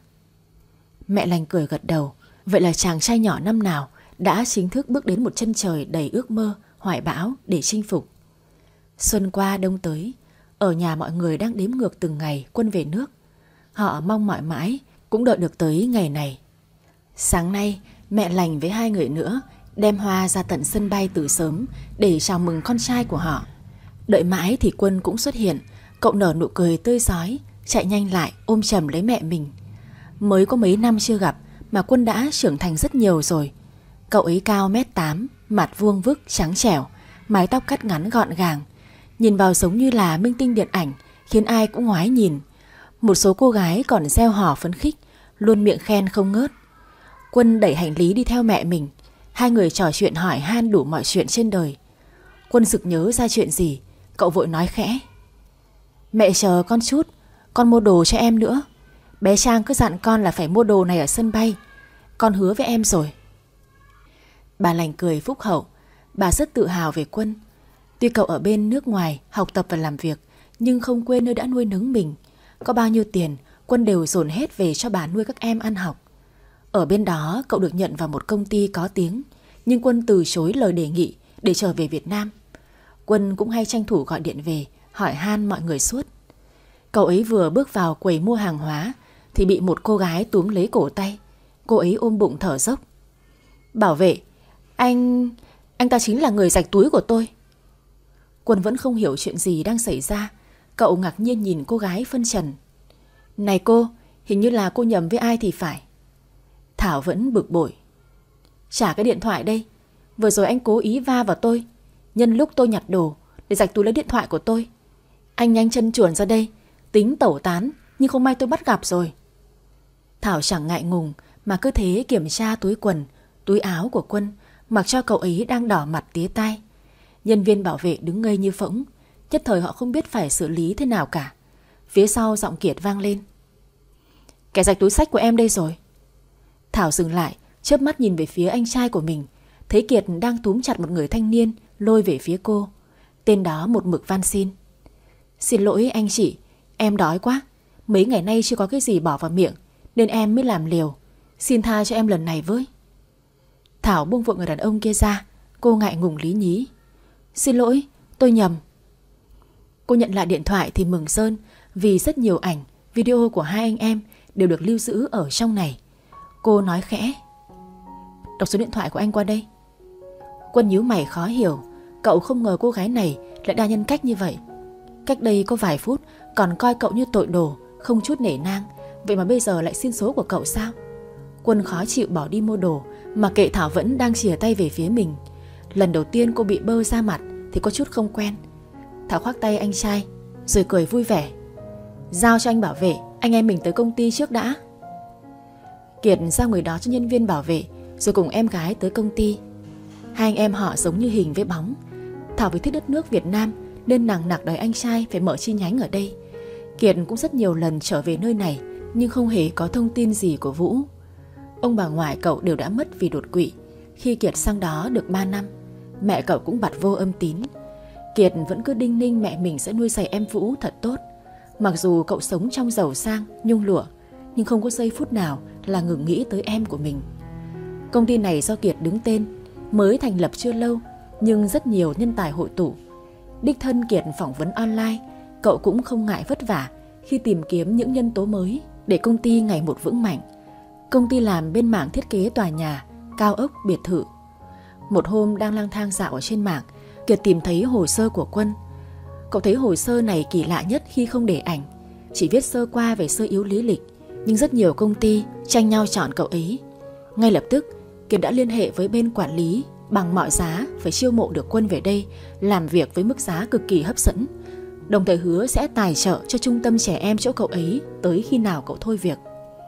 Mẹ lành cười gật đầu. Vậy là chàng trai nhỏ năm nào đã chính thức bước đến một chân trời đầy ước mơ, hoài bão để chinh phục. Xuân qua đông tới, ở nhà mọi người đang đếm ngược từng ngày Quân về nước. Họ mong mỏi mãi cũng đợi được tới ngày này. Sáng nay, mẹ lành với hai người nữa đem hoa ra tận sân bay từ sớm để chào mừng con trai của họ. Đợi mãi thì Quân cũng xuất hiện. Cậu nở nụ cười tươi rói, chạy nhanh lại ôm chầm lấy mẹ mình. Mới có mấy năm chưa gặp mà Quân đã trưởng thành rất nhiều rồi. Cậu ấy cao mét tám, mặt vuông vức trắng trẻo, mái tóc cắt ngắn gọn gàng, nhìn vào giống như là minh tinh điện ảnh, khiến ai cũng ngoái nhìn. Một số cô gái còn reo hò phấn khích, luôn miệng khen không ngớt. Quân đẩy hành lý đi theo mẹ mình. Hai người trò chuyện hỏi han đủ mọi chuyện trên đời. Quân sực nhớ ra chuyện gì, cậu vội nói khẽ. Mẹ chờ con chút, con mua đồ cho em nữa. Bé Trang cứ dặn con là phải mua đồ này ở sân bay. Con hứa với em rồi. Bà lành cười phúc hậu. Bà rất tự hào về Quân. Tuy cậu ở bên nước ngoài học tập và làm việc, nhưng không quên nơi đã nuôi nấng mình. Có bao nhiêu tiền Quân đều dồn hết về cho bà nuôi các em ăn học. Ở bên đó cậu được nhận vào một công ty có tiếng, nhưng Quân từ chối lời đề nghị để trở về Việt Nam. Quân cũng hay tranh thủ gọi điện về hỏi han mọi người suốt. Cậu ấy vừa bước vào quầy mua hàng hóa thì bị một cô gái túm lấy cổ tay. Cô ấy ôm bụng thở dốc. Bảo vệ, anh... anh ta chính là người rạch túi của tôi. Quân vẫn không hiểu chuyện gì đang xảy ra. Cậu ngạc nhiên nhìn cô gái phân trần. Này cô, hình như là cô nhầm với ai thì phải. Thảo vẫn bực bội. Trả cái điện thoại đây. Vừa rồi anh cố ý va vào tôi, nhân lúc tôi nhặt đồ để rạch túi lấy điện thoại của tôi. Anh nhanh chân chuồn ra đây, tính tẩu tán, nhưng không may tôi bắt gặp rồi. Thảo chẳng ngại ngùng mà cứ thế kiểm tra túi quần, túi áo của Quân, mặc cho cậu ấy đang đỏ mặt tía tai. Nhân viên bảo vệ đứng ngây như phỗng, nhất thời họ không biết phải xử lý thế nào cả. Phía sau giọng Kiệt vang lên. Kẻ rạch túi xách của em đây rồi. Thảo dừng lại, chớp mắt nhìn về phía anh trai của mình, thấy Kiệt đang túm chặt một người thanh niên lôi về phía cô. Tên đó một mực van xin. Xin lỗi anh chị, em đói quá. Mấy ngày nay chưa có cái gì bỏ vào miệng nên em mới làm liều. Xin tha cho em lần này với. Thảo buông vội người đàn ông kia ra. Cô ngại ngùng lý nhí. Xin lỗi, tôi nhầm. Cô nhận lại điện thoại thì mừng rơn, vì rất nhiều ảnh, video của hai anh em đều được lưu giữ ở trong này. Cô nói khẽ. Đọc số điện thoại của anh qua đây. Quân nhíu mày khó hiểu. Cậu không ngờ cô gái này lại đa nhân cách như vậy. Cách đây có vài phút còn coi cậu như tội đồ, không chút nể nang. Vậy mà bây giờ lại xin số của cậu sao? Quân khó chịu bỏ đi mua đồ, mà kệ Thảo vẫn đang chìa tay về phía mình. Lần đầu tiên cô bị bơ ra mặt thì có chút không quen. Thảo khoác tay anh trai rồi cười vui vẻ. Giao cho anh bảo vệ, anh em mình tới công ty trước đã. Kiệt giao người đó cho nhân viên bảo vệ, rồi cùng em gái tới công ty. Hai anh em họ giống như hình với bóng. Thảo vì thích đất nước Việt Nam nên nằng nặc đòi anh trai phải mở chi nhánh ở đây. Kiệt cũng rất nhiều lần trở về nơi này, nhưng không hề có thông tin gì của Vũ. Ông bà ngoại cậu đều đã mất vì đột quỵ khi Kiệt sang đó được ba năm. Mẹ cậu cũng bặt vô âm tín. Kiệt vẫn cứ đinh ninh mẹ mình sẽ nuôi dạy em Vũ thật tốt. Mặc dù cậu sống trong giàu sang, nhung lụa, nhưng không có giây phút nào là ngừng nghĩ tới em của mình. Công ty này do Kiệt đứng tên, mới thành lập chưa lâu, nhưng rất nhiều nhân tài hội tụ. Đích thân Kiệt phỏng vấn online, cậu cũng không ngại vất vả khi tìm kiếm những nhân tố mới để công ty ngày một vững mạnh. Công ty làm bên mảng thiết kế tòa nhà, cao ốc, biệt thự. Một hôm đang lang thang dạo ở trên mạng, Kiệt tìm thấy hồ sơ của Quân. Cậu thấy hồ sơ này kỳ lạ nhất khi không để ảnh, chỉ viết sơ qua về sơ yếu lý lịch, nhưng rất nhiều công ty tranh nhau chọn cậu ấy. Ngay lập tức, Kiệt đã liên hệ với bên quản lý bằng mọi giá phải chiêu mộ được Quân về đây làm việc với mức giá cực kỳ hấp dẫn, đồng thời hứa sẽ tài trợ cho trung tâm trẻ em chỗ cậu ấy tới khi nào cậu thôi việc.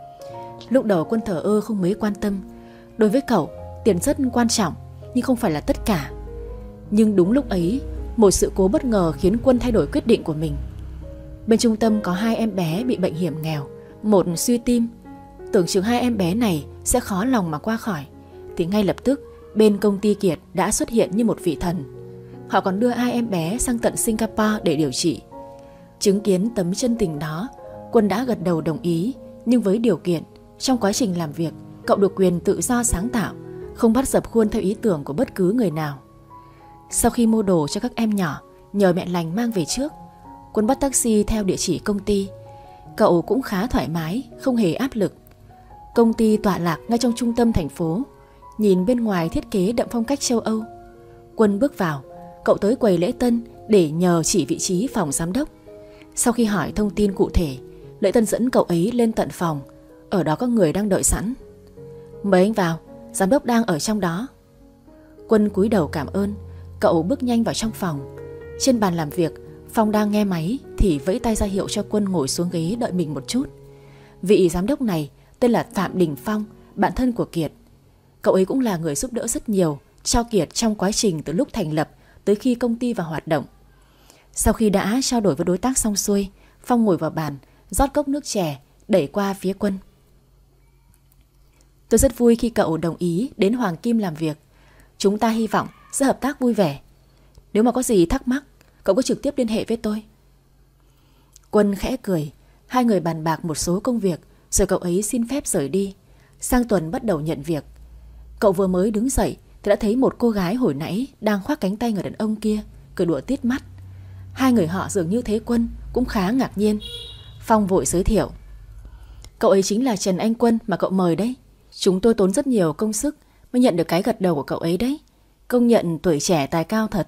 Lúc đầu Quân thờ ơ không mấy quan tâm. Đối với cậu, tiền rất quan trọng, nhưng không phải là tất cả. Nhưng đúng lúc ấy, một sự cố bất ngờ khiến Quân thay đổi quyết định của mình. Bên trung tâm có hai em bé bị bệnh hiểm nghèo, một suy tim. Tưởng chừng hai em bé này sẽ khó lòng mà qua khỏi, thì ngay lập tức bên công ty Kiệt đã xuất hiện như một vị thần. Họ còn đưa hai em bé sang tận Singapore để điều trị. Chứng kiến tấm chân tình đó, Quân đã gật đầu đồng ý, nhưng với điều kiện trong quá trình làm việc cậu được quyền tự do sáng tạo, không bắt dập khuôn theo ý tưởng của bất cứ người nào. Sau khi mua đồ cho các em nhỏ nhờ mẹ lành mang về trước, Quân bắt taxi theo địa chỉ công ty. Cậu cũng khá thoải mái, không hề áp lực. Công ty tọa lạc ngay trong trung tâm thành phố, nhìn bên ngoài thiết kế đậm phong cách châu Âu. Quân bước vào, cậu tới quầy lễ tân để nhờ chỉ vị trí phòng giám đốc. Sau khi hỏi thông tin cụ thể, lễ tân dẫn cậu ấy lên tận phòng. Ở đó có người đang đợi sẵn. Mời anh vào, giám đốc đang ở trong đó. Quân cúi đầu cảm ơn. Cậu bước nhanh vào trong phòng. Trên bàn làm việc, Phong đang nghe máy thì vẫy tay ra hiệu cho Quân ngồi xuống ghế đợi mình một chút. Vị giám đốc này tên là Phạm Đình Phong, bạn thân của Kiệt. Cậu ấy cũng là người giúp đỡ rất nhiều cho Kiệt trong quá trình từ lúc thành lập tới khi công ty vào hoạt động. Sau khi đã trao đổi với đối tác xong xuôi, Phong ngồi vào bàn, rót cốc nước chè, đẩy qua phía Quân. Tôi rất vui khi cậu đồng ý đến Hoàng Kim làm việc. Chúng ta hy vọng sẽ hợp tác vui vẻ. Nếu mà có gì thắc mắc, cậu có trực tiếp liên hệ với tôi. Quân khẽ cười. Hai người bàn bạc một số công việc, rồi cậu ấy xin phép rời đi. Sang tuần bắt đầu nhận việc. Cậu vừa mới đứng dậy thì đã thấy một cô gái hồi nãy đang khoác cánh tay người đàn ông kia, cười đùa tít mắt. Hai người họ dường như thấy Quân cũng khá ngạc nhiên. Phong vội giới thiệu. Cậu ấy chính là Trần Anh Quân mà cậu mời đấy. Chúng tôi tốn rất nhiều công sức mới nhận được cái gật đầu của cậu ấy đấy. Công nhận tuổi trẻ tài cao thật.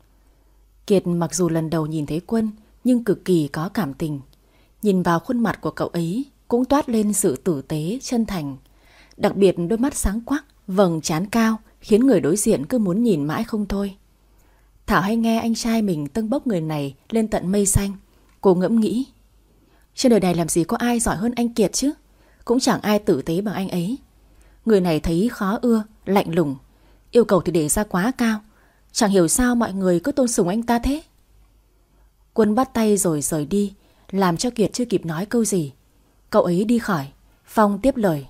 Kiệt mặc dù lần đầu nhìn thấy Quân nhưng cực kỳ có cảm tình. Nhìn vào khuôn mặt của cậu ấy cũng toát lên sự tử tế, chân thành. Đặc biệt đôi mắt sáng quắc, vầng trán cao khiến người đối diện cứ muốn nhìn mãi không thôi. Thảo hay nghe anh trai mình tâng bốc người này lên tận mây xanh. Cô ngẫm nghĩ, trên đời này làm gì có ai giỏi hơn anh Kiệt chứ. Cũng chẳng ai tử tế bằng anh ấy. Người này thấy khó ưa, lạnh lùng. Yêu cầu thì để ra quá cao. Chẳng hiểu sao mọi người cứ tôn sùng anh ta thế. Quân bắt tay rồi rời đi, làm cho Kiệt chưa kịp nói câu gì. Cậu ấy đi khỏi. Phong tiếp lời.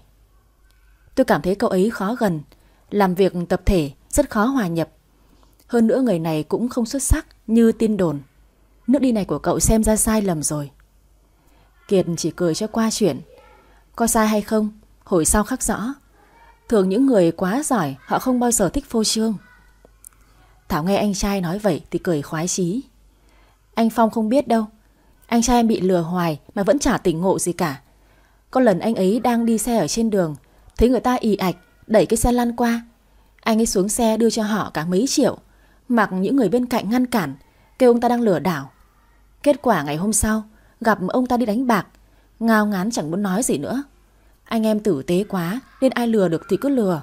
Tôi cảm thấy cậu ấy khó gần. Làm việc tập thể rất khó hòa nhập. Hơn nữa người này cũng không xuất sắc như tin đồn. Nước đi này của cậu xem ra sai lầm rồi. Kiệt chỉ cười cho qua chuyện. Có sai hay không, hồi sau khắc rõ. Thường những người quá giỏi họ không bao giờ thích phô trương. Thảo nghe anh trai nói vậy thì cười khoái chí. Anh Phong không biết đâu. Anh trai em bị lừa hoài mà vẫn chả tỉnh ngộ gì cả. Có lần anh ấy đang đi xe ở trên đường, thấy người ta ì ạch đẩy cái xe lăn qua. Anh ấy xuống xe đưa cho họ cả mấy triệu, mặc những người bên cạnh ngăn cản, kêu ông ta đang lừa đảo. Kết quả ngày hôm sau gặp ông ta đi đánh bạc, ngao ngán chẳng muốn nói gì nữa. Anh em tử tế quá nên ai lừa được thì cứ lừa.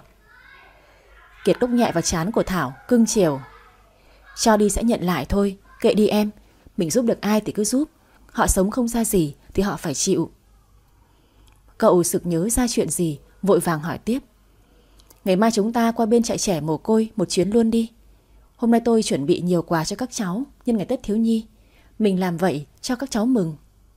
Kiệt đúc nhẹ vào trán của Thảo, cưng chiều. Cho đi sẽ nhận lại thôi, kệ đi em. Mình giúp được ai thì cứ giúp. Họ sống không ra gì thì họ phải chịu. Cậu sực nhớ ra chuyện gì, vội vàng hỏi tiếp. Ngày mai chúng ta qua bên trại trẻ mồ côi một chuyến luôn đi. Hôm nay tôi chuẩn bị nhiều quà cho các cháu nhân ngày Tết thiếu nhi. Mình làm vậy cho các cháu mừng.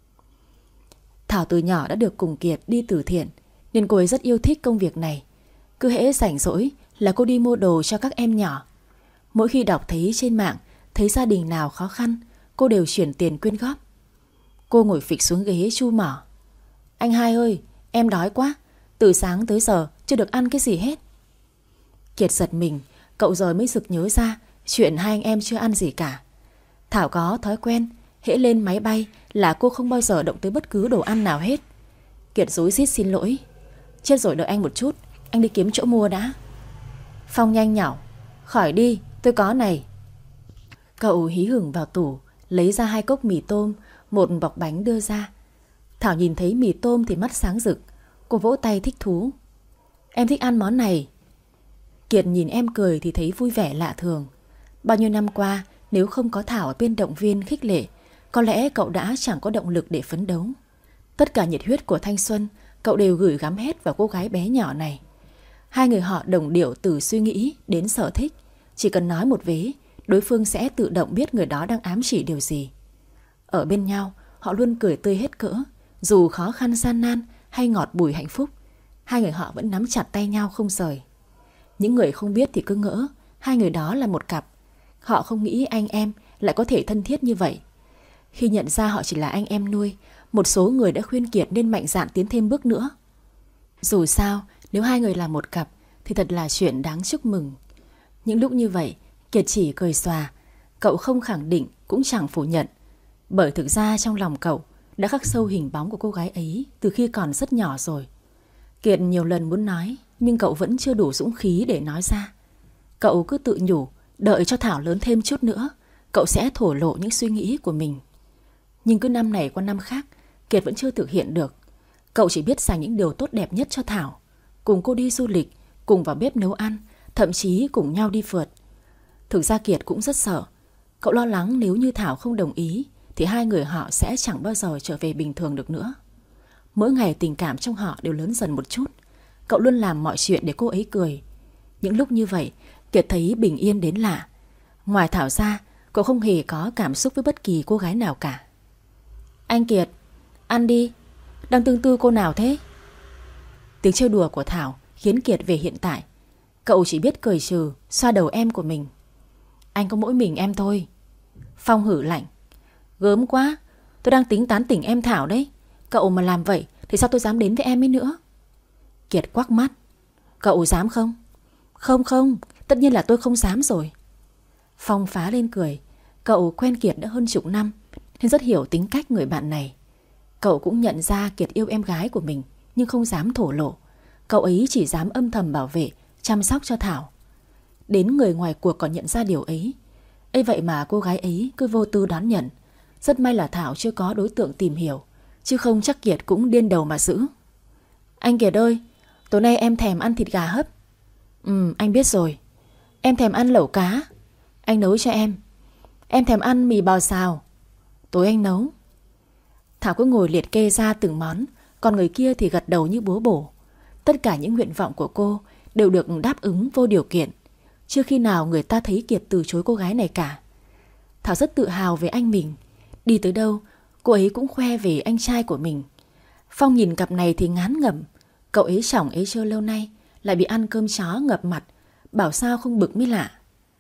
Thảo từ nhỏ đã được cùng Kiệt đi từ thiện, nên cô ấy rất yêu thích công việc này. Cứ hễ rảnh rỗi là cô đi mua đồ cho các em nhỏ. Mỗi khi đọc thấy trên mạng, thấy gia đình nào khó khăn, cô đều chuyển tiền quyên góp. Cô ngồi phịch xuống ghế chu mỏ. Anh hai ơi, em đói quá. Từ sáng tới giờ chưa được ăn cái gì hết. Kiệt giật mình, cậu rồi mới sực nhớ ra chuyện hai anh em chưa ăn gì cả. Thảo có thói quen hễ lên máy bay là cô không bao giờ động tới bất cứ đồ ăn nào hết. Kiệt rối rít xin lỗi. Chết rồi, đợi anh một chút, anh đi kiếm chỗ mua đã. Phong nhanh nhảu. Khỏi đi, tôi có này. Cậu hí hửng vào tủ, lấy ra hai cốc mì tôm, một bọc bánh đưa ra. Thảo nhìn thấy mì tôm thì mắt sáng rực. Cô vỗ tay thích thú. Em thích ăn món này. Kiệt nhìn em cười thì thấy vui vẻ lạ thường. Bao nhiêu năm qua, nếu không có Thảo ở bên động viên khích lệ, có lẽ cậu đã chẳng có động lực để phấn đấu. Tất cả nhiệt huyết của thanh xuân cậu đều gửi gắm hết vào cô gái bé nhỏ này. Hai người họ đồng điệu từ suy nghĩ đến sở thích. Chỉ cần nói một vế, đối phương sẽ tự động biết người đó đang ám chỉ điều gì. Ở bên nhau, họ luôn cười tươi hết cỡ. Dù khó khăn gian nan hay ngọt bùi hạnh phúc, hai người họ vẫn nắm chặt tay nhau không rời. Những người không biết thì cứ ngỡ hai người đó là một cặp. Họ không nghĩ anh em lại có thể thân thiết như vậy. Khi nhận ra họ chỉ là anh em nuôi, một số người đã khuyên Kiệt nên mạnh dạn tiến thêm bước nữa. Dù sao, nếu hai người là một cặp thì thật là chuyện đáng chúc mừng. Những lúc như vậy, Kiệt chỉ cười xòa. Cậu không khẳng định cũng chẳng phủ nhận. Bởi thực ra trong lòng cậu đã khắc sâu hình bóng của cô gái ấy từ khi còn rất nhỏ rồi. Kiệt nhiều lần muốn nói, nhưng cậu vẫn chưa đủ dũng khí để nói ra. Cậu cứ tự nhủ, đợi cho Thảo lớn thêm chút nữa, cậu sẽ thổ lộ những suy nghĩ của mình. Nhưng cứ năm này qua năm khác, Kiệt vẫn chưa thực hiện được. Cậu chỉ biết dành những điều tốt đẹp nhất cho Thảo. Cùng cô đi du lịch, cùng vào bếp nấu ăn, thậm chí cùng nhau đi phượt. Thực ra Kiệt cũng rất sợ. Cậu lo lắng nếu như Thảo không đồng ý thì hai người họ sẽ chẳng bao giờ trở về bình thường được nữa. Mỗi ngày tình cảm trong họ đều lớn dần một chút. Cậu luôn làm mọi chuyện để cô ấy cười. Những lúc như vậy, Kiệt thấy bình yên đến lạ. Ngoài Thảo ra, cậu không hề có cảm xúc với bất kỳ cô gái nào cả. Anh Kiệt, ăn đi. Đang tương tư cô nào thế? Tiếng trêu đùa của Thảo khiến Kiệt về hiện tại. Cậu chỉ biết cười trừ, xoa đầu em của mình. Anh có mỗi mình em thôi. Phong hử lạnh. Gớm quá, tôi đang tính tán tỉnh em Thảo đấy. Cậu mà làm vậy thì sao tôi dám đến với em ấy nữa? Kiệt quắc mắt. Cậu dám không? Không không, tất nhiên là tôi không dám rồi. Phong phá lên cười. Cậu quen Kiệt đã hơn chục năm nên rất hiểu tính cách người bạn này. Cậu cũng nhận ra Kiệt yêu em gái của mình nhưng không dám thổ lộ. Cậu ấy chỉ dám âm thầm bảo vệ, chăm sóc cho Thảo. Đến người ngoài cuộc còn nhận ra điều ấy. Ấy vậy mà cô gái ấy cứ vô tư đón nhận. Rất may là Thảo chưa có đối tượng tìm hiểu, chứ không chắc Kiệt cũng điên đầu mà giữ. Anh Kiệt ơi, tối nay em thèm ăn thịt gà hấp. Ừ, anh biết rồi. Em thèm ăn lẩu cá. Anh nấu cho em. Em thèm ăn mì bò xào. Tối anh nấu. Thảo cứ ngồi liệt kê ra từng món, còn người kia thì gật đầu như búa bổ. Tất cả những nguyện vọng của cô đều được đáp ứng vô điều kiện. Chưa khi nào người ta thấy Kiệt từ chối cô gái này cả. Thảo rất tự hào về anh mình. Đi tới đâu, cô ấy cũng khoe về anh trai của mình. Phong nhìn cặp này thì ngán ngẩm. Cậu ấy chỏng ấy chơi lâu nay lại bị ăn cơm chó ngập mặt, bảo sao không bực mới lạ.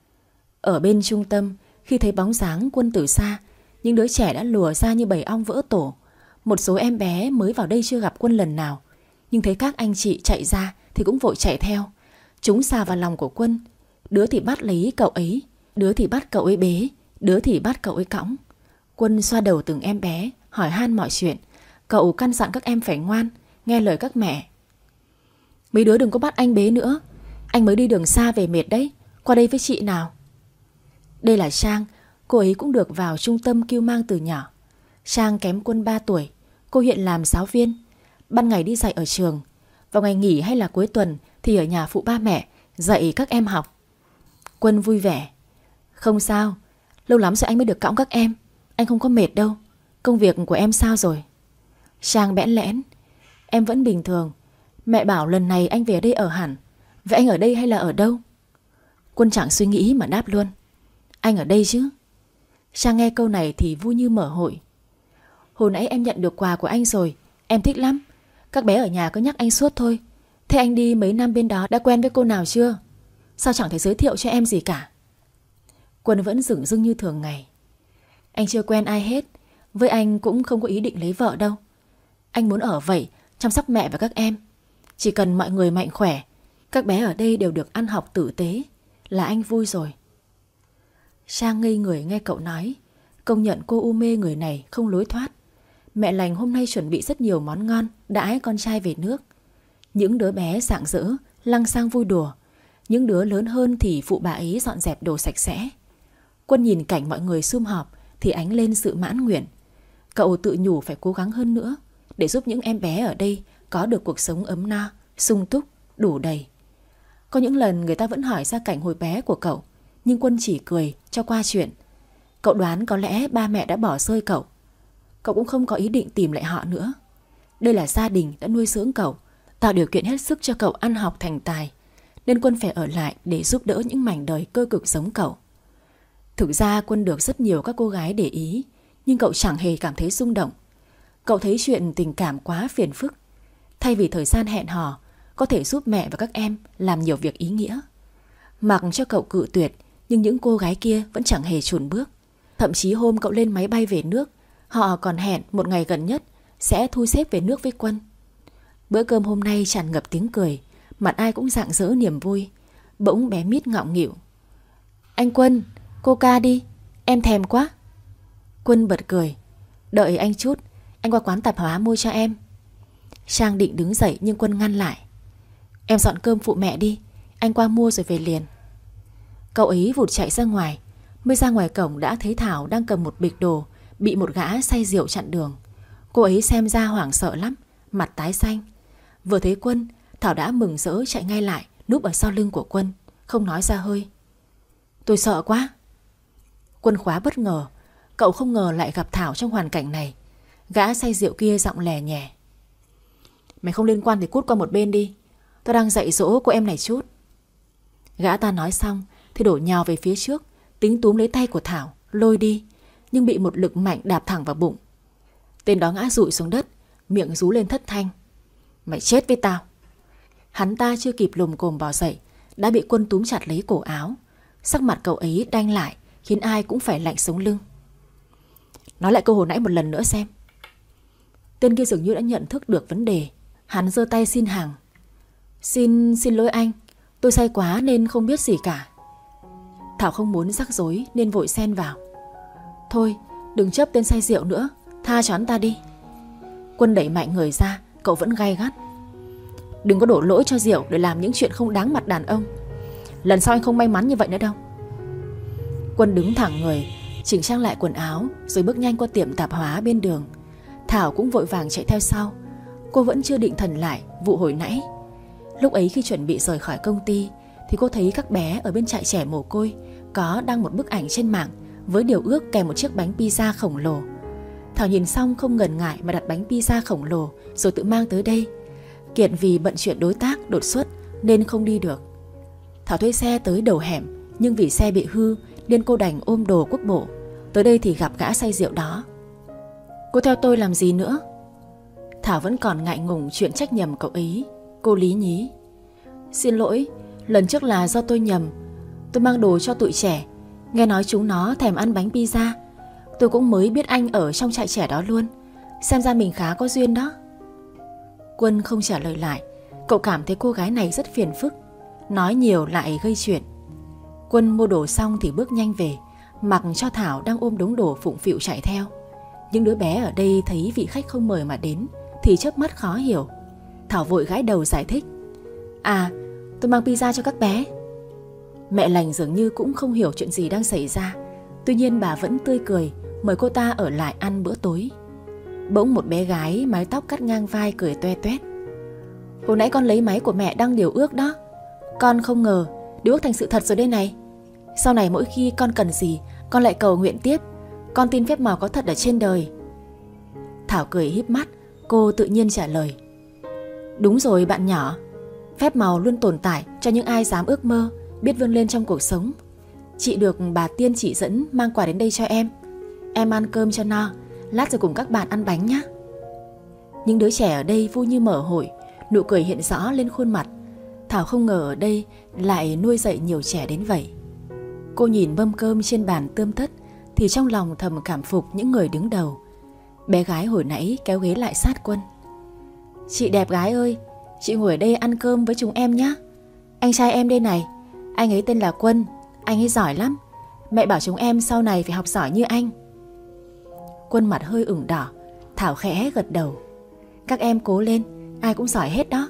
Ở bên trung tâm, khi thấy bóng dáng Quân từ xa, những đứa trẻ đã lùa ra như bầy ong vỡ tổ. Một số em bé mới vào đây chưa gặp Quân lần nào, nhưng thấy các anh chị chạy ra thì cũng vội chạy theo. Chúng xà vào lòng của Quân. Đứa thì bắt lấy cậu ấy, đứa thì bắt cậu ấy bế, đứa thì bắt cậu ấy cõng. Quân xoa đầu từng em bé, hỏi han mọi chuyện. Cậu căn dặn các em phải ngoan, nghe lời các mẹ. Mấy đứa đừng có bắt anh bế nữa. Anh mới đi đường xa về mệt đấy. Qua đây với chị nào. Đây là Trang. Cô ấy cũng được vào trung tâm cưu mang từ nhỏ. Trang kém Quân ba tuổi. Cô hiện làm giáo viên. Ban ngày đi dạy ở trường. Vào ngày nghỉ hay là cuối tuần thì ở nhà phụ ba mẹ dạy các em học. Quân vui vẻ. Không sao, lâu lắm rồi anh mới được cõng các em. Anh không có mệt đâu. Công việc của em sao rồi? Trang bẽn lẽn: Em vẫn bình thường. Mẹ bảo lần này anh về đây ở hẳn. Vậy anh ở đây hay là ở đâu? Quân chẳng suy nghĩ mà đáp luôn: Anh ở đây chứ. Trang nghe câu này thì vui như mở hội. Hồi nãy em nhận được quà của anh rồi, em thích lắm. Các bé ở nhà cứ nhắc anh suốt thôi. Thế anh đi mấy năm bên đó đã quen với cô nào chưa? Sao chẳng thấy giới thiệu cho em gì cả? Quân vẫn dửng dưng như thường ngày: Anh chưa quen ai hết. Với anh cũng không có ý định lấy vợ đâu. Anh muốn ở vậy, chăm sóc mẹ và các em. Chỉ cần mọi người mạnh khỏe, các bé ở đây đều được ăn học tử tế, là anh vui rồi. Trang ngây người nghe cậu nói. Công nhận cô u mê người này không lối thoát. Mẹ lành hôm nay chuẩn bị rất nhiều món ngon đãi con trai về nước. Những đứa bé rạng rỡ lăng xăng vui đùa. Những đứa lớn hơn thì phụ bà ấy dọn dẹp đồ sạch sẽ. Quân nhìn cảnh mọi người sum họp thì ánh lên sự mãn nguyện. Cậu tự nhủ phải cố gắng hơn nữa để giúp những em bé ở đây có được cuộc sống ấm no, sung túc, đủ đầy. Có những lần người ta vẫn hỏi ra cảnh hồi bé của cậu, nhưng Quân chỉ cười cho qua chuyện. Cậu đoán có lẽ ba mẹ đã bỏ rơi cậu. Cậu cũng không có ý định tìm lại họ nữa. Đây là gia đình đã nuôi dưỡng cậu, tạo điều kiện hết sức cho cậu ăn học thành tài, nên Quân phải ở lại để giúp đỡ những mảnh đời cơ cực giống cậu. Thực ra Quân được rất nhiều các cô gái để ý, nhưng cậu chẳng hề cảm thấy rung động. Cậu thấy chuyện tình cảm quá phiền phức. Thay vì thời gian hẹn hò, có thể giúp mẹ và các em làm nhiều việc ý nghĩa. Mặc cho cậu cự tuyệt, nhưng những cô gái kia vẫn chẳng hề chùn bước. Thậm chí hôm cậu lên máy bay về nước, họ còn hẹn một ngày gần nhất sẽ thu xếp về nước với Quân. Bữa cơm hôm nay tràn ngập tiếng cười, mặt ai cũng rạng rỡ niềm vui. Bỗng bé Mít ngọng nghịu: Anh Quân, Coca đi, em thèm quá. Quân bật cười: Đợi anh chút, anh qua quán tạp hóa mua cho em. Trang định đứng dậy nhưng Quân ngăn lại: Em dọn cơm phụ mẹ đi, anh qua mua rồi về liền. Cậu ấy vụt chạy ra ngoài. Mới ra ngoài cổng đã thấy Thảo đang cầm một bịch đồ, bị một gã say rượu chặn đường. Cô ấy xem ra hoảng sợ lắm, mặt tái xanh. Vừa thấy Quân, Thảo đã mừng rỡ chạy ngay lại, núp ở sau lưng của Quân, không nói ra hơi: Tôi sợ quá. Quân khá bất ngờ. Cậu không ngờ lại gặp Thảo trong hoàn cảnh này. Gã say rượu kia giọng lè nhè: Mày không liên quan thì cút qua một bên đi, tao đang dạy dỗ cô em này chút. Gã ta nói xong thì đổ nhào về phía trước, tính túm lấy tay của Thảo lôi đi, nhưng bị một lực mạnh đạp thẳng vào bụng. Tên đó ngã rụi xuống đất, miệng rú lên thất thanh: Mày chết với tao. Hắn ta chưa kịp lùm cồm bò dậy đã bị Quân túm chặt lấy cổ áo. Sắc mặt cậu ấy đanh lại, khiến ai cũng phải lạnh sống lưng. Nói lại câu hồi nãy một lần nữa xem. Tên kia dường như đã nhận thức được vấn đề. Hắn giơ tay xin hàng: Xin, xin lỗi anh, tôi say quá nên không biết gì cả. Thảo không muốn rắc rối nên vội xen vào: Thôi, đừng chấp tên say rượu nữa, tha cho hắn ta đi. Quân đẩy mạnh người ra, cậu vẫn gay gắt: Đừng có đổ lỗi cho rượu để làm những chuyện không đáng mặt đàn ông. Lần sau anh không may mắn như vậy nữa đâu. Quân đứng thẳng người, chỉnh trang lại quần áo, rồi bước nhanh qua tiệm tạp hóa bên đường. Thảo cũng vội vàng chạy theo sau. Cô vẫn chưa định thần lại vụ hồi nãy. Lúc ấy khi chuẩn bị rời khỏi công ty thì cô thấy các bé ở bên trại trẻ mồ côi có đăng một bức ảnh trên mạng với điều ước kèm một chiếc bánh pizza khổng lồ. Thảo nhìn xong không ngần ngại mà đặt bánh pizza khổng lồ rồi tự mang tới đây. Kiệt vì bận chuyện đối tác đột xuất nên không đi được. Thảo thuê xe tới đầu hẻm, nhưng vì xe bị hư nên cô đành ôm đồ quốc bộ. Tới đây thì gặp gã say rượu đó. Cô theo tôi làm gì nữa? Thảo vẫn còn ngại ngùng chuyện trách nhầm cậu ấy. Cô lý nhí: Xin lỗi, lần trước là do tôi nhầm. Tôi mang đồ cho tụi trẻ, nghe nói chúng nó thèm ăn bánh pizza. Tôi cũng mới biết anh ở trong trại trẻ đó luôn. Xem ra mình khá có duyên đó. Quân không trả lời lại. Cậu cảm thấy cô gái này rất phiền phức, nói nhiều lại gây chuyện. Quân mua đồ xong thì bước nhanh về, mặc cho Thảo đang ôm đống đồ phụng phịu chạy theo. Những đứa bé ở đây thấy vị khách không mời mà đến thì chớp mắt khó hiểu. Thảo vội gãi đầu giải thích: À, tôi mang pizza cho các bé. Mẹ lành dường như cũng không hiểu chuyện gì đang xảy ra. Tuy nhiên bà vẫn tươi cười mời cô ta ở lại ăn bữa tối. Bỗng một bé gái mái tóc cắt ngang vai cười toe toét: Hồi nãy con lấy máy của mẹ đăng điều ước đó. Con không ngờ điều ước thành sự thật rồi đây này. Sau này mỗi khi con cần gì, con lại cầu nguyện tiếp. Con tin phép màu có thật ở trên đời. Thảo cười híp mắt, Cô tự nhiên trả lời. Đúng rồi bạn nhỏ, phép màu luôn tồn tại cho những ai dám ước mơ, biết vươn lên trong cuộc sống. Chị được bà Tiên chỉ dẫn mang quà đến đây cho em. Em ăn cơm cho no, lát rồi cùng các bạn ăn bánh nhé. Những đứa trẻ ở đây vui như mở hội, nụ cười hiện rõ lên khuôn mặt. Thảo không ngờ ở đây lại nuôi dạy nhiều trẻ đến vậy. Cô nhìn mâm cơm trên bàn tươm tất thì trong lòng thầm cảm phục những người đứng đầu. Bé gái hồi nãy kéo ghế lại sát Quân. Chị đẹp gái ơi, chị ngồi ở đây ăn cơm với chúng em nhé. Anh trai em đây này, anh ấy tên là Quân, anh ấy giỏi lắm. Mẹ bảo chúng em sau này phải học giỏi như anh. Quân mặt hơi ửng đỏ. Thảo khẽ gật đầu. Các em cố lên, ai cũng giỏi hết đó.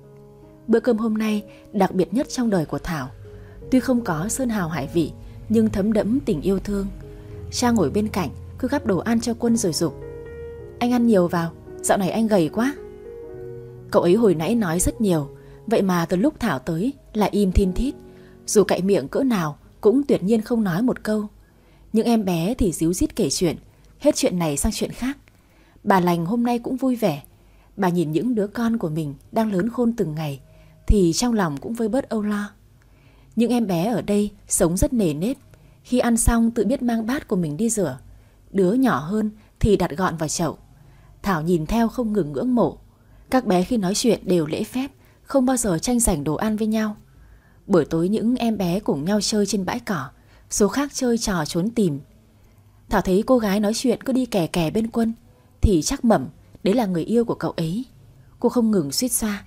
Bữa cơm hôm nay đặc biệt nhất trong đời của Thảo. Tuy không có sơn hào hải vị, nhưng thấm đẫm tình yêu thương. Trang ngồi bên cạnh cứ gắp đồ ăn cho Quân rồi giục. Anh ăn nhiều vào, dạo này anh gầy quá. Cậu ấy hồi nãy nói rất nhiều, vậy mà từ lúc Thảo tới lại im thin thít. Dù cạy miệng cỡ nào cũng tuyệt nhiên không nói một câu. Những em bé thì díu dít kể chuyện, hết chuyện này sang chuyện khác. Bà Lành hôm nay cũng vui vẻ. Bà nhìn những đứa con của mình đang lớn khôn từng ngày thì trong lòng cũng vơi bớt âu lo. Những em bé ở đây sống rất nề nếp. Khi ăn xong tự biết mang bát của mình đi rửa. Đứa nhỏ hơn thì đặt gọn vào chậu. Thảo nhìn theo không ngừng ngưỡng mộ. Các bé khi nói chuyện đều lễ phép, không bao giờ tranh giành đồ ăn với nhau. Buổi tối những em bé cùng nhau chơi trên bãi cỏ, số khác chơi trò trốn tìm. Thảo thấy cô gái nói chuyện cứ đi kè kè bên Quân thì chắc Mẩm đấy là người yêu của cậu ấy. Cô không ngừng suýt xoa.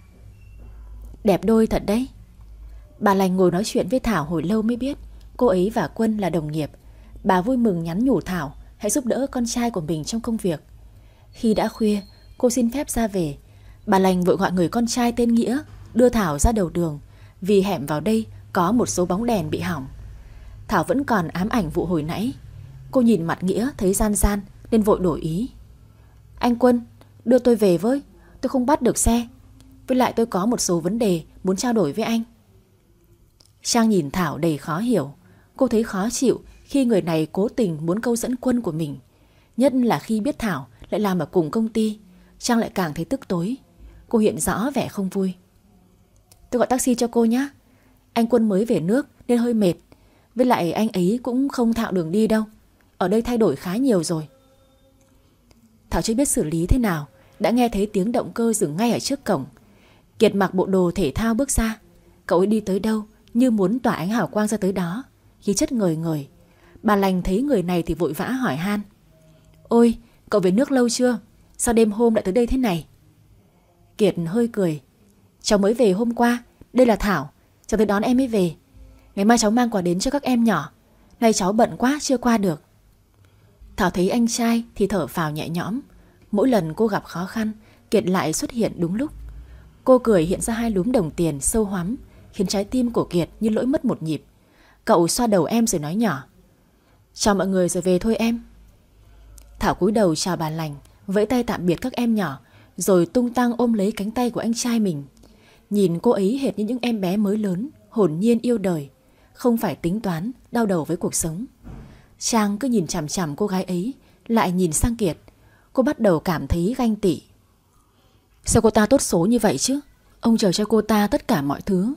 Đẹp đôi thật đấy. Bà Lành ngồi nói chuyện với Thảo hồi lâu mới biết cô ấy và Quân là đồng nghiệp. Bà vui mừng nhắn nhủ Thảo hãy giúp đỡ con trai của mình trong công việc. Khi đã khuya, cô xin phép ra về. Bà Lành vội gọi người con trai tên Nghĩa đưa Thảo ra đầu đường, vì hẻm vào đây có một số bóng đèn bị hỏng. Thảo vẫn còn ám ảnh vụ hồi nãy. Cô nhìn mặt Nghĩa thấy gian gian nên vội đổi ý. Anh Quân, đưa tôi về với, tôi không bắt được xe. Với lại tôi có một số vấn đề muốn trao đổi với anh. Trang nhìn Thảo đầy khó hiểu. Cô thấy khó chịu khi người này cố tình muốn câu dẫn Quân của mình. Nhất là khi biết Thảo lại làm ở cùng công ty, Trang lại càng thấy tức tối. Cô hiện rõ vẻ không vui. Tôi gọi taxi cho cô nhé. Anh Quân mới về nước nên hơi mệt. Với lại anh ấy cũng không thạo đường đi đâu. Ở đây thay đổi khá nhiều rồi. Thảo chưa biết xử lý thế nào, đã nghe thấy tiếng động cơ dừng ngay ở trước cổng. Kiệt mặc bộ đồ thể thao bước ra. Cậu ấy đi tới đâu như muốn tỏa ánh hào quang ra tới đó, khí chất ngời ngời. Bà Lành thấy người này thì vội vã hỏi han. Ôi, cậu về nước lâu chưa? Sao đêm hôm lại tới đây thế này? Kiệt hơi cười. Cháu mới về hôm qua. Đây là Thảo, cháu tới đón em mới về. Ngày mai cháu mang quà đến cho các em nhỏ. Nay cháu bận quá chưa qua được. Thảo thấy anh trai thì thở phào nhẹ nhõm. Mỗi lần cô gặp khó khăn, Kiệt lại xuất hiện đúng lúc. Cô cười hiện ra hai lúm đồng tiền sâu hoắm, khiến trái tim của Kiệt như lỗi mất một nhịp. Cậu xoa đầu em rồi nói nhỏ. Chào mọi người rồi về thôi em. Thảo cúi đầu chào bà Lành, vẫy tay tạm biệt các em nhỏ, rồi tung tăng ôm lấy cánh tay của anh trai mình. Nhìn cô ấy hệt như những em bé mới lớn, hồn nhiên yêu đời, không phải tính toán, đau đầu với cuộc sống. Trang cứ nhìn chằm chằm cô gái ấy, lại nhìn sang Kiệt. Cô bắt đầu cảm thấy ganh tị. Sao cô ta tốt số như vậy chứ? Ông trời cho cô ta tất cả mọi thứ.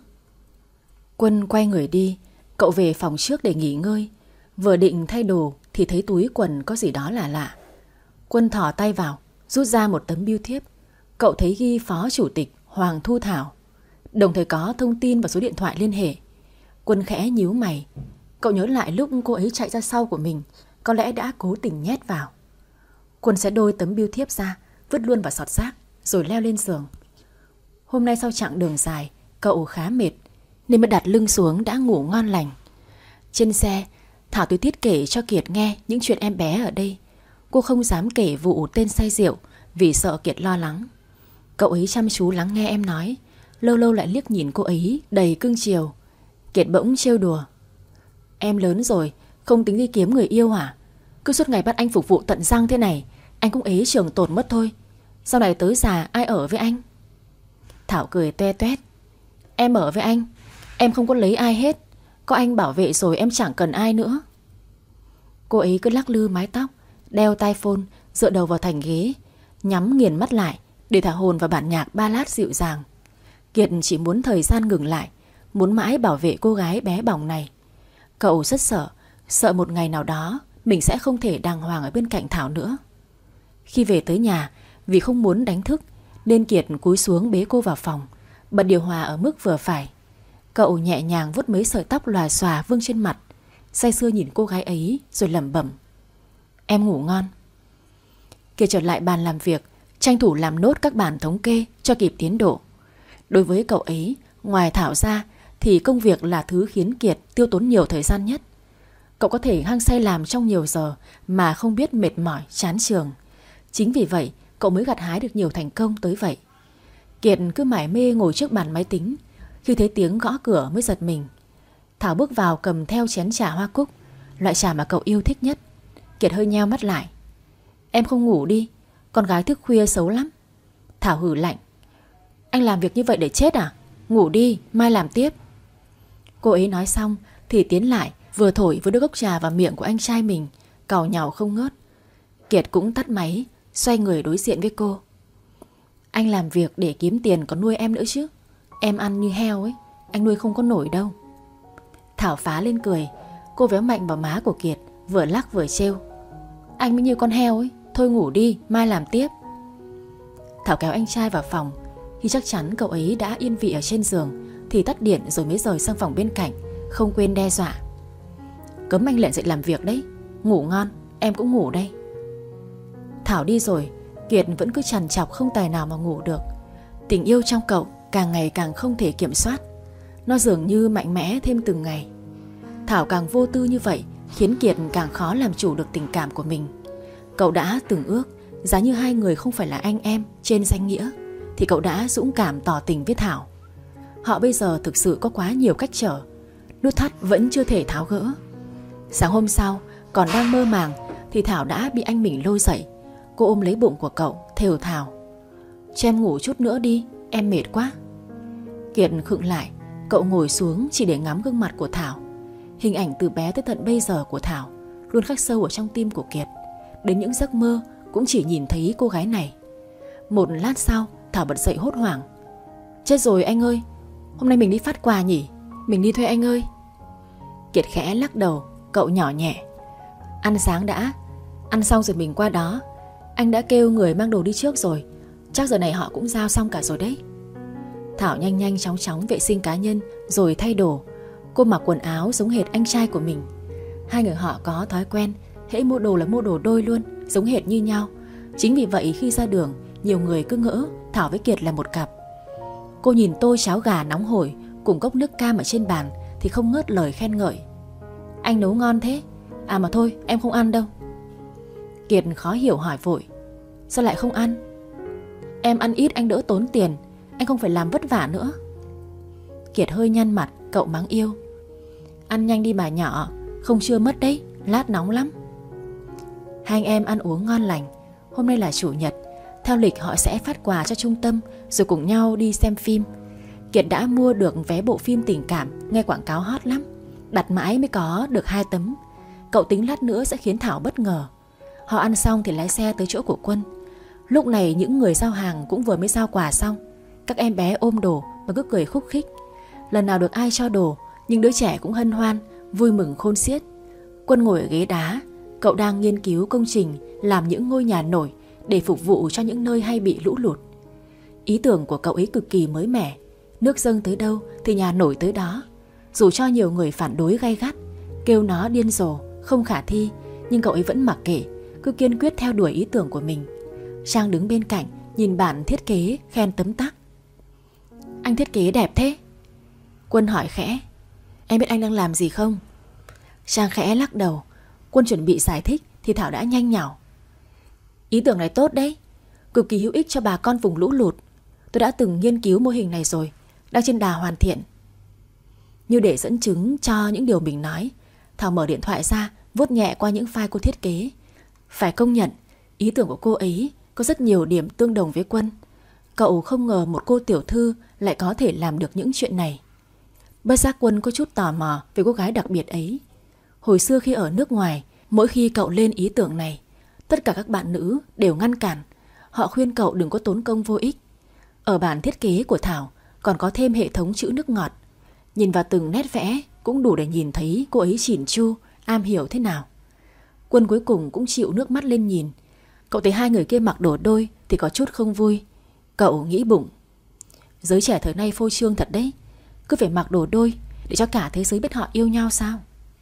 Quân quay người đi. Cậu về phòng trước để nghỉ ngơi. Vừa định thay đồ thì thấy túi quần có gì đó lạ lạ. Quân thò tay vào, rút ra một tấm bưu thiếp. Cậu thấy ghi Phó Chủ tịch Hoàng Thu Thảo, đồng thời có thông tin và số điện thoại liên hệ. Quân khẽ nhíu mày. Cậu nhớ lại lúc cô ấy chạy ra sau của mình, có lẽ đã cố tình nhét vào. Quân sẽ đôi tấm bưu thiếp ra, vứt luôn vào xọt rác, rồi leo lên giường. Hôm nay sau chặng đường dài, cậu khá mệt nên mới đặt lưng xuống đã ngủ ngon lành. Trên xe, Thảo tùy tiết kể cho Kiệt nghe những chuyện em bé ở đây. Cô không dám kể vụ tên say rượu vì sợ Kiệt lo lắng. Cậu ấy chăm chú lắng nghe em nói, lâu lâu lại liếc nhìn cô ấy đầy cưng chiều. Kiệt bỗng trêu đùa. Em lớn rồi, không tính đi kiếm người yêu hả? Cứ suốt ngày bắt anh phục vụ tận răng thế này, anh cũng ế trường tồn mất thôi. Sau này tới già ai ở với anh? Thảo cười toe toét. Em ở với anh, em không có lấy ai hết. Có anh bảo vệ rồi em chẳng cần ai nữa. Cô ấy cứ lắc lư mái tóc, đeo tai phone, dựa đầu vào thành ghế. nhắm nghiền mắt lại để thả hồn vào bản nhạc ballad dịu dàng. Kiệt chỉ muốn thời gian ngừng lại, muốn mãi bảo vệ cô gái bé bỏng này. Cậu rất sợ, sợ một ngày nào đó mình sẽ không thể đàng hoàng ở bên cạnh Thảo nữa. Khi về tới nhà, vì không muốn đánh thức nên Kiệt cúi xuống bế cô vào phòng, bật điều hòa ở mức vừa phải. Cậu nhẹ nhàng vuốt mấy sợi tóc lòa xòa vương trên mặt, say sưa nhìn cô gái ấy rồi lẩm bẩm: "Em ngủ ngon." Kiệt trở lại bàn làm việc, tranh thủ làm nốt các bản thống kê cho kịp tiến độ. Đối với cậu ấy, ngoài Thảo ra thì công việc là thứ khiến Kiệt tiêu tốn nhiều thời gian nhất. Cậu có thể hăng say làm trong nhiều giờ mà không biết mệt mỏi, chán chường. Chính vì vậy cậu mới gặt hái được nhiều thành công tới vậy. Kiệt cứ mải mê ngồi trước bàn máy tính, khi thấy tiếng gõ cửa mới giật mình. Thảo bước vào cầm theo chén trà hoa cúc, loại trà mà cậu yêu thích nhất. Kiệt hơi nheo mắt lại. "Em không ngủ đi, con gái thức khuya xấu lắm." Thảo hử lạnh. "Anh làm việc như vậy để chết à? Ngủ đi, mai làm tiếp." Cô ấy nói xong thì tiến lại, vừa thổi vừa đưa cốc trà vào miệng của anh trai mình, càu nhàu không ngớt. Kiệt cũng tắt máy, xoay người đối diện với cô. "Anh làm việc để kiếm tiền còn nuôi em nữa chứ. Em ăn như heo ấy, anh nuôi không có nổi đâu." Thảo phá lên cười. Cô véo mạnh vào má của Kiệt, vừa lắc vừa trêu. "Anh mới như con heo ấy, thôi ngủ đi, mai làm tiếp." Thảo kéo anh trai vào phòng. Khi chắc chắn cậu ấy đã yên vị ở trên giường thì tắt điện rồi mới rời sang phòng bên cạnh, không quên đe dọa: "Cấm anh lệnh dậy làm việc đấy. Ngủ ngon, em cũng ngủ đây." Thảo đi rồi, Kiệt vẫn cứ trằn trọc không tài nào mà ngủ được. Tình yêu trong cậu càng ngày càng không thể kiểm soát. Nó dường như mạnh mẽ thêm từng ngày. Thảo càng vô tư như vậy khiến Kiệt càng khó làm chủ được tình cảm của mình. Cậu đã từng ước, giá như hai người không phải là anh em trên danh nghĩa, thì cậu đã dũng cảm tỏ tình với Thảo. Họ bây giờ thực sự có quá nhiều cách trở, nút thắt vẫn chưa thể tháo gỡ. Sáng hôm sau, còn đang mơ màng thì Thảo đã bị anh mình lôi dậy. Cô ôm lấy bụng của cậu, thều thào: "Cho em ngủ chút nữa đi, em mệt quá." Kiệt khựng lại. Cậu ngồi xuống chỉ để ngắm gương mặt của Thảo. Hình ảnh từ bé tới tận bây giờ của Thảo luôn khắc sâu ở trong tim của Kiệt. Đến những giấc mơ cũng chỉ nhìn thấy cô gái này. Một lát sau, Thảo bật dậy hốt hoảng: "Chết rồi anh ơi, hôm nay mình đi phát quà nhỉ? Mình đi thuê anh ơi." Kiệt khẽ lắc đầu. Cậu nhỏ nhẹ: "Ăn sáng đã, ăn xong rồi mình qua đó. Anh đã kêu người mang đồ đi trước rồi, chắc giờ này họ cũng giao xong cả rồi đấy." Thảo nhanh nhanh chóng chóng vệ sinh cá nhân rồi thay đồ. Cô mặc quần áo giống hệt anh trai của mình. Hai người họ có thói quen hễ mua đồ là mua đồ đôi luôn, giống hệt như nhau. Chính vì vậy khi ra đường, nhiều người cứ ngỡ Thảo với Kiệt là một cặp. Cô nhìn tô cháo gà nóng hổi cùng cốc nước cam ở trên bàn thì không ngớt lời khen ngợi: "Anh nấu ngon thế. À mà thôi, em không ăn đâu." Kiệt khó hiểu hỏi vội: "Sao lại không ăn?" "Em ăn ít anh đỡ tốn tiền, anh không phải làm vất vả nữa." Kiệt hơi nhăn mặt. Cậu mắng yêu: "Ăn nhanh đi bà nhỏ, không trưa mất đấy, lát nóng lắm." Hai anh em ăn uống ngon lành. Hôm nay là chủ nhật, theo lịch họ sẽ phát quà cho trung tâm rồi cùng nhau đi xem phim. Kiệt đã mua được vé bộ phim tình cảm, nghe quảng cáo hot lắm, đặt mãi mới có được hai tấm. Cậu tính lát nữa sẽ khiến Thảo bất ngờ. Họ ăn xong thì lái xe tới chỗ của Quân. Lúc này những người giao hàng cũng vừa mới giao quà xong. Các em bé ôm đồ và cứ cười khúc khích. Lần nào được ai cho đồ, nhưng đứa trẻ cũng hân hoan, vui mừng khôn xiết. Quân ngồi ở ghế đá. Cậu đang nghiên cứu công trình làm những ngôi nhà nổi để phục vụ cho những nơi hay bị lũ lụt. Ý tưởng của cậu ấy cực kỳ mới mẻ. Nước dâng tới đâu thì nhà nổi tới đó. Dù cho nhiều người phản đối gay gắt, kêu nó điên rồ, không khả thi, nhưng cậu ấy vẫn mặc kệ, cứ kiên quyết theo đuổi ý tưởng của mình. Trang đứng bên cạnh nhìn bản thiết kế, khen tấm tắc: "Anh thiết kế đẹp thế." Quân hỏi khẽ: "Em biết anh đang làm gì không?" Trang khẽ lắc đầu. Quân chuẩn bị giải thích thì Thảo đã nhanh nhảu: "Ý tưởng này tốt đấy, cực kỳ hữu ích cho bà con vùng lũ lụt. Tôi đã từng nghiên cứu mô hình này rồi, đang trên đà hoàn thiện." Như để dẫn chứng cho những điều mình nói, Thảo mở điện thoại ra, vuốt nhẹ qua những file cô thiết kế. Phải công nhận, ý tưởng của cô ấy có rất nhiều điểm tương đồng với Quân. Cậu không ngờ một cô tiểu thư lại có thể làm được những chuyện này. Bất giác Quân có chút tò mò về cô gái đặc biệt ấy. Hồi xưa khi ở nước ngoài, mỗi khi cậu lên ý tưởng này, tất cả các bạn nữ đều ngăn cản. Họ khuyên cậu đừng có tốn công vô ích. Ở bản thiết kế của Thảo còn có thêm hệ thống chữ nước ngọt. Nhìn vào từng nét vẽ cũng đủ để nhìn thấy cô ấy chỉn chu, am hiểu thế nào. Quân cuối cùng cũng chịu nước mắt lên nhìn. Cậu thấy hai người kia mặc đồ đôi thì có chút không vui. Cậu nghĩ bụng, giới trẻ thời nay phô trương thật đấy. Cứ phải mặc đồ đôi để cho cả thế giới biết họ yêu nhau sao.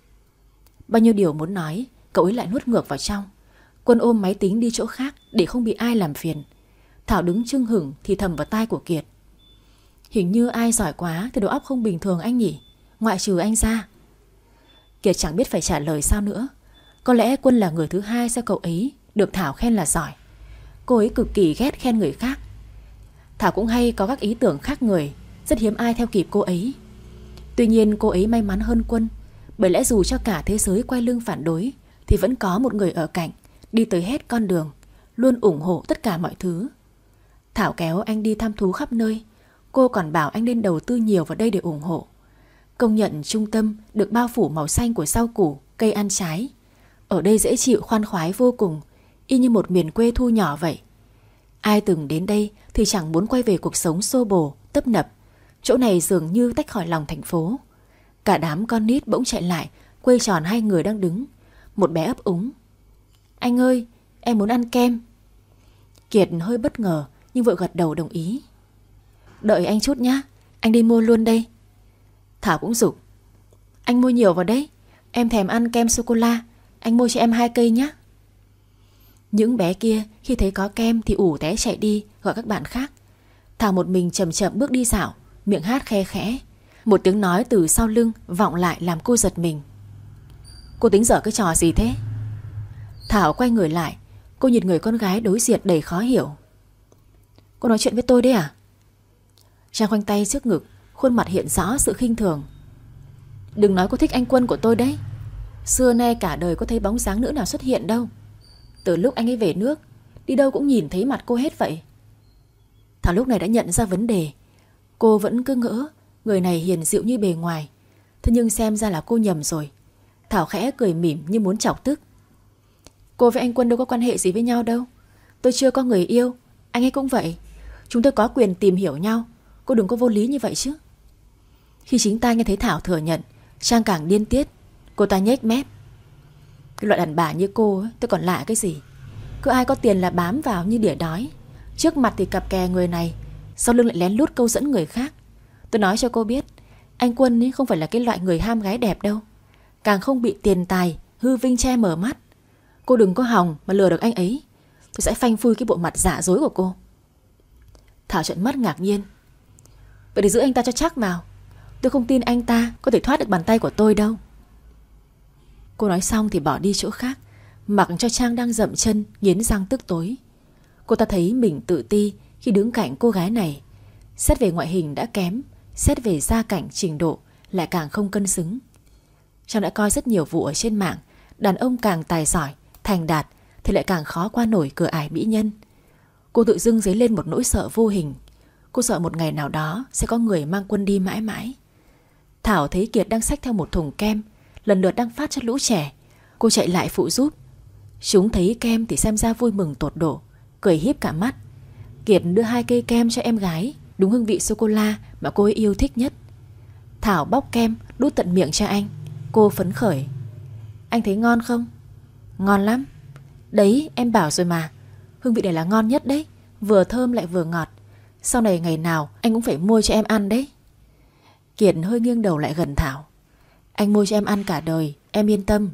Bao nhiêu điều muốn nói, cậu ấy lại nuốt ngược vào trong. Quân ôm máy tính đi chỗ khác để không bị ai làm phiền. Thảo đứng chưng hửng thì thầm vào tai của Kiệt. Hình như ai giỏi quá thì đầu óc không bình thường anh nhỉ, ngoại trừ anh ra. Kiệt chẳng biết phải trả lời sao nữa. Có lẽ Quân là người thứ hai sao cậu ấy được Thảo khen là giỏi. Cô ấy cực kỳ ghét khen người khác. Thảo cũng hay có các ý tưởng khác người, rất hiếm ai theo kịp cô ấy. Tuy nhiên cô ấy may mắn hơn Quân, bởi lẽ dù cho cả thế giới quay lưng phản đối thì vẫn có một người ở cạnh, đi tới hết con đường, luôn ủng hộ tất cả mọi thứ. Thảo kéo anh đi thăm thú khắp nơi. Cô còn bảo anh nên đầu tư nhiều vào đây để ủng hộ. Công nhận trung tâm được bao phủ màu xanh của rau củ, cây ăn trái. Ở đây dễ chịu khoan khoái vô cùng, y như một miền quê thu nhỏ vậy. Ai từng đến đây thì chẳng muốn quay về cuộc sống xô bồ, tấp nập. Chỗ này dường như tách khỏi lòng thành phố. Cả đám con nít bỗng chạy lại, quây tròn hai người đang đứng. Một bé ấp úng. Anh ơi, em muốn ăn kem. Kiệt hơi bất ngờ nhưng vội gật đầu đồng ý. Đợi anh chút nhá, anh đi mua luôn đây. Thảo cũng giục. Anh mua nhiều vào đấy, em thèm ăn kem sô-cô-la. Anh mua cho em hai cây nhé. Những bé kia khi thấy có kem thì ủ té chạy đi gọi các bạn khác. Thảo một mình chậm chậm bước đi dạo, miệng hát khe khẽ. Một tiếng nói từ sau lưng vọng lại làm cô giật mình. Cô tính dở cái trò gì thế? Thảo quay người lại. Cô nhìn người con gái đối diện đầy khó hiểu. Cô nói chuyện với tôi đấy à? Trang khoanh tay trước ngực, khuôn mặt hiện rõ sự khinh thường. Đừng nói cô thích anh Quân của tôi đấy. Xưa nay cả đời có thấy bóng dáng nữ nào xuất hiện đâu. Từ lúc anh ấy về nước, đi đâu cũng nhìn thấy mặt cô hết vậy. Thảo lúc này đã nhận ra vấn đề. Cô vẫn cứ ngỡ người này hiền dịu như bề ngoài. Thế nhưng xem ra là cô nhầm rồi. Thảo khẽ cười mỉm như muốn chọc tức. Cô với anh Quân đâu có quan hệ gì với nhau đâu. Tôi chưa có người yêu, anh ấy cũng vậy. Chúng tôi có quyền tìm hiểu nhau. Cô đừng có vô lý như vậy chứ. Khi chính ta nghe thấy Thảo thừa nhận, Trang càng điên tiết. Cô ta nhếch mép. Cái loại đàn bà như cô ấy, tôi còn lạ cái gì. Cứ ai có tiền là bám vào như đỉa đói. Trước mặt thì cặp kè người này, sau lưng lại lén lút câu dẫn người khác. Tôi nói cho cô biết, anh Quân ấy không phải là cái loại người ham gái đẹp đâu. Càng không bị tiền tài, hư vinh che mờ mắt. Cô đừng có hòng mà lừa được anh ấy. Tôi sẽ phanh phui cái bộ mặt giả dối của cô. Thảo trợn mắt ngạc nhiên. Vậy thì giữ anh ta cho chắc vào. Tôi không tin anh ta có thể thoát được bàn tay của tôi đâu. Cô nói xong thì bỏ đi chỗ khác, mặc cho Trang đang dậm chân nghiến răng tức tối. Cô ta thấy mình tự ti khi đứng cạnh cô gái này. Xét về ngoại hình đã kém, xét về gia cảnh trình độ lại càng không cân xứng. Trang đã coi rất nhiều vụ ở trên mạng. Đàn ông càng tài giỏi, thành đạt thì lại càng khó qua nổi cửa ải mỹ nhân. Cô tự dưng dấy lên một nỗi sợ vô hình. Cô sợ một ngày nào đó sẽ có người mang Quân đi mãi mãi. Thảo thấy Kiệt đang xách theo một thùng kem, lần lượt đang phát cho lũ trẻ. Cô chạy lại phụ giúp. Chúng thấy kem thì xem ra vui mừng tột độ, cười híp cả mắt. Kiệt đưa hai cây kem cho em gái, đúng hương vị sô-cô-la mà cô ấy yêu thích nhất. Thảo bóc kem đút tận miệng cho anh. Cô phấn khởi. Anh thấy ngon không? Ngon lắm. Đấy, em bảo rồi mà. Hương vị này là ngon nhất đấy. Vừa thơm lại vừa ngọt. Sau này ngày nào anh cũng phải mua cho em ăn đấy. Kiệt hơi nghiêng đầu lại gần Thảo. Anh mua cho em ăn cả đời, em yên tâm.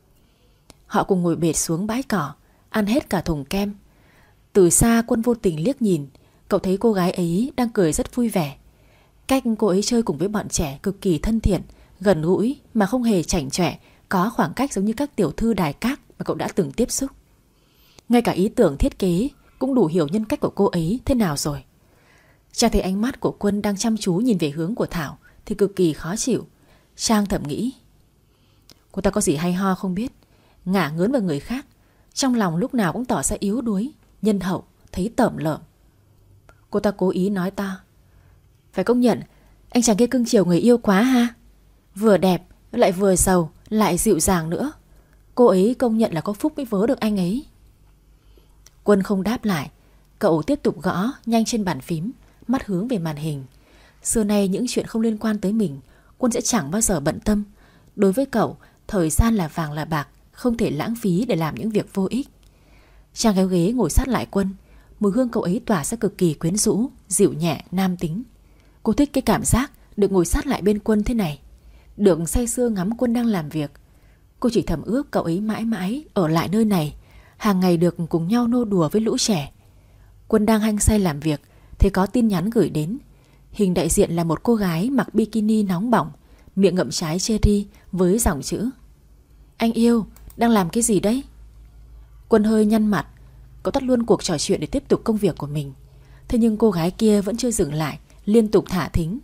Họ cùng ngồi bệt xuống bãi cỏ, ăn hết cả thùng kem. Từ xa Quân vô tình liếc nhìn. Cậu thấy cô gái ấy đang cười rất vui vẻ. Cách cô ấy chơi cùng với bọn trẻ cực kỳ thân thiện, gần gũi mà không hề chảnh chọe, có khoảng cách giống như các tiểu thư đài các mà cậu đã từng tiếp xúc. Ngay cả ý tưởng thiết kế cũng đủ hiểu nhân cách của cô ấy thế nào rồi. Trang thấy ánh mắt của Quân đang chăm chú nhìn về hướng của Thảo thì cực kỳ khó chịu. Trang thầm nghĩ, cô ta có gì hay ho không biết, ngả ngớn vào người khác, trong lòng lúc nào cũng tỏ ra yếu đuối, nhân hậu, thấy tởm lợm. Cô ta cố ý nói to, phải công nhận anh chàng kia cưng chiều người yêu quá ha. Vừa đẹp lại vừa giàu lại dịu dàng nữa. Cô ấy công nhận là có phúc mới vớ được anh ấy. Quân không đáp lại. Cậu tiếp tục gõ nhanh trên bàn phím, mắt hướng về màn hình. Xưa nay những chuyện không liên quan tới mình, Quân sẽ chẳng bao giờ bận tâm. Đối với cậu, thời gian là vàng là bạc, không thể lãng phí để làm những việc vô ích. Trang kéo ghế ngồi sát lại Quân. Mùi hương cậu ấy tỏa ra cực kỳ quyến rũ, dịu nhẹ, nam tính. Cô thích cái cảm giác được ngồi sát lại bên Quân thế này, được say sưa ngắm Quân đang làm việc. Cô chỉ thầm ước cậu ấy mãi mãi ở lại nơi này, hàng ngày được cùng nhau nô đùa với lũ trẻ. Quân đang hăng say làm việc thì có tin nhắn gửi đến. Hình đại diện là một cô gái mặc bikini nóng bỏng, miệng ngậm trái cherry với dòng chữ: Anh yêu, đang làm cái gì đấy? Quân hơi nhăn mặt. Cậu tắt luôn cuộc trò chuyện để tiếp tục công việc của mình. Thế nhưng cô gái kia vẫn chưa dừng lại, liên tục thả thính: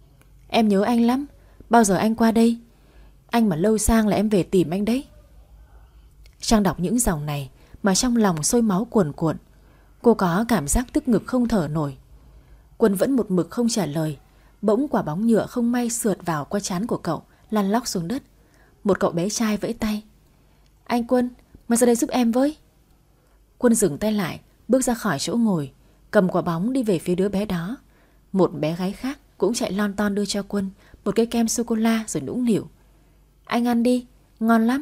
Em nhớ anh lắm, bao giờ anh qua đây? Anh mà lâu sang là em về tìm anh đấy. Trang đọc những dòng này mà trong lòng sôi máu cuồn cuộn. Cô có cảm giác tức ngực không thở nổi. Quân vẫn một mực không trả lời. Bỗng quả bóng nhựa không may sượt vào qua trán của cậu, lăn lóc xuống đất. Một cậu bé trai vẫy tay: Anh Quân, mà ra đây giúp em với. Quân dừng tay lại, bước ra khỏi chỗ ngồi, cầm quả bóng đi về phía đứa bé đó. Một bé gái khác cũng chạy lon ton đưa cho Quân một cái kem sô-cô-la rồi nũng nịu: Anh ăn đi, ngon lắm.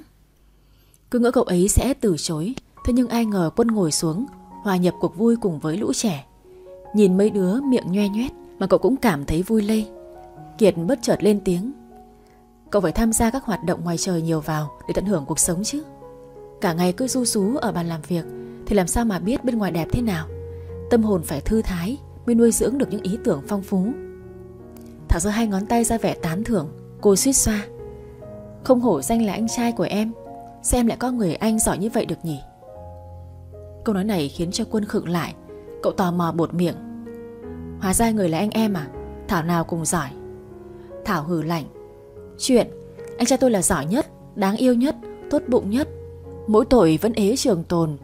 Cứ ngỡ cậu ấy sẽ từ chối. Thế nhưng ai ngờ Quân ngồi xuống, hòa nhập cuộc vui cùng với lũ trẻ. Nhìn mấy đứa miệng nhoe nhoét mà cậu cũng cảm thấy vui lây. Kiệt bất chợt lên tiếng: Cậu phải tham gia các hoạt động ngoài trời nhiều vào để tận hưởng cuộc sống chứ. Cả ngày cứ ru rú ở bàn làm việc thì làm sao mà biết bên ngoài đẹp thế nào. Tâm hồn phải thư thái mới nuôi dưỡng được những ý tưởng phong phú. Thảo giơ hai ngón tay ra vẻ tán thưởng. Cô suýt xoa: Không hổ danh là anh trai của em, sao em lại có người anh giỏi như vậy được nhỉ? Câu nói này khiến cho Quân khựng lại. Cậu tò mò buột miệng: Hóa ra người là anh em à? Thảo nào cùng giỏi. Thảo hừ lạnh: Chuyện anh trai tôi là giỏi nhất, đáng yêu nhất, tốt bụng nhất, mỗi tội vẫn ế trường tồn.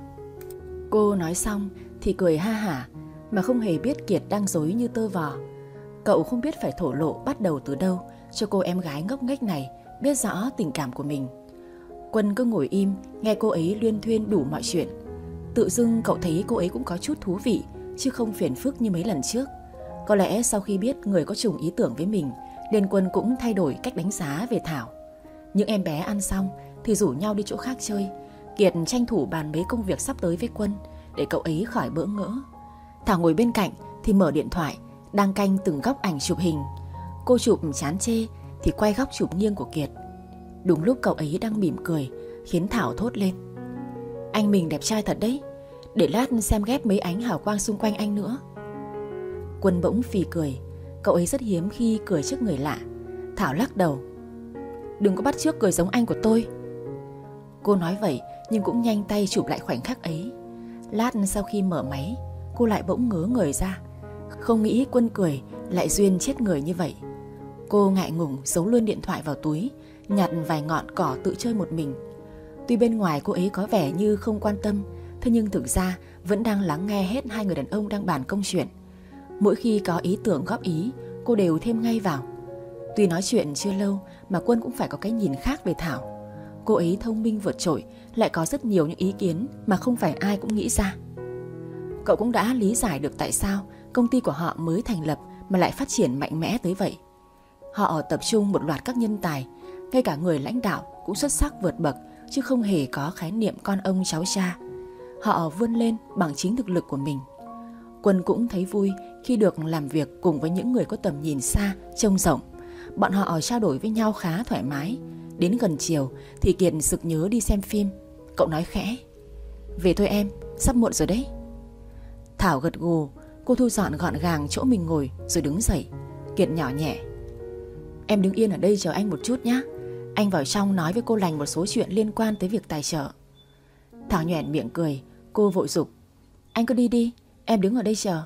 Cô nói xong thì cười ha hả, mà không hề biết Kiệt đang dối như tơ vò. Cậu không biết phải thổ lộ bắt đầu từ đâu cho cô em gái ngốc nghếch này biết rõ tình cảm của mình. Quân cứ ngồi im nghe cô ấy luyên thuyên đủ mọi chuyện. Tự dưng cậu thấy cô ấy cũng có chút thú vị, chứ không phiền phức như mấy lần trước. Có lẽ sau khi biết người có trùng ý tưởng với mình, nên Quân cũng thay đổi cách đánh giá về Thảo. Những em bé ăn xong thì rủ nhau đi chỗ khác chơi. Kiệt tranh thủ bàn mấy công việc sắp tới với Quân để cậu ấy khỏi bỡ ngỡ. Thảo ngồi bên cạnh thì mở điện thoại, đang canh từng góc ảnh chụp hình. Cô chụp chán chê thì quay góc chụp nghiêng của Kiệt. Đúng lúc cậu ấy đang mỉm cười khiến Thảo thốt lên: Anh mình đẹp trai thật đấy, để lát xem ghép mấy ánh hào quang xung quanh anh nữa. Quân bỗng phì cười. Cậu ấy rất hiếm khi cười trước người lạ. Thảo lắc đầu: Đừng có bắt chước cười giống anh của tôi. Cô nói vậy nhưng cũng nhanh tay chụp lại khoảnh khắc ấy. Lát sau khi mở máy, cô lại bỗng ngớ người ra. Không nghĩ Quân cười lại duyên chết người như vậy. Cô ngại ngùng giấu luôn điện thoại vào túi, nhặt vài ngọn cỏ tự chơi một mình. Tuy bên ngoài cô ấy có vẻ như không quan tâm, thế nhưng thực ra vẫn đang lắng nghe hết hai người đàn ông đang bàn công chuyện. Mỗi khi có ý tưởng góp ý, cô đều thêm ngay vào. Tuy nói chuyện chưa lâu mà Quân cũng phải có cái nhìn khác về Thảo. Cô ấy thông minh vượt trội, lại có rất nhiều những ý kiến mà không phải ai cũng nghĩ ra. Cậu cũng đã lý giải được tại sao công ty của họ mới thành lập mà lại phát triển mạnh mẽ tới vậy. Họ tập trung một loạt các nhân tài, ngay cả người lãnh đạo cũng xuất sắc vượt bậc, chứ không hề có khái niệm con ông cháu cha. Họ vươn lên bằng chính thực lực của mình. Quân cũng thấy vui khi được làm việc cùng với những người có tầm nhìn xa, trông rộng. Bọn họ trao đổi với nhau khá thoải mái. Đến gần chiều thì Kiệt sực nhớ đi xem phim. Cậu nói khẽ: Về thôi em, sắp muộn rồi đấy. Thảo gật gù. Cô thu dọn gọn gàng chỗ mình ngồi rồi đứng dậy. Kiệt nhỏ nhẹ: Em đứng yên ở đây chờ anh một chút nhé. Anh vào trong nói với cô Lành một số chuyện liên quan tới việc tài trợ. Thảo nhoẻn miệng cười. Cô vội giục: Anh cứ đi đi, em đứng ở đây chờ.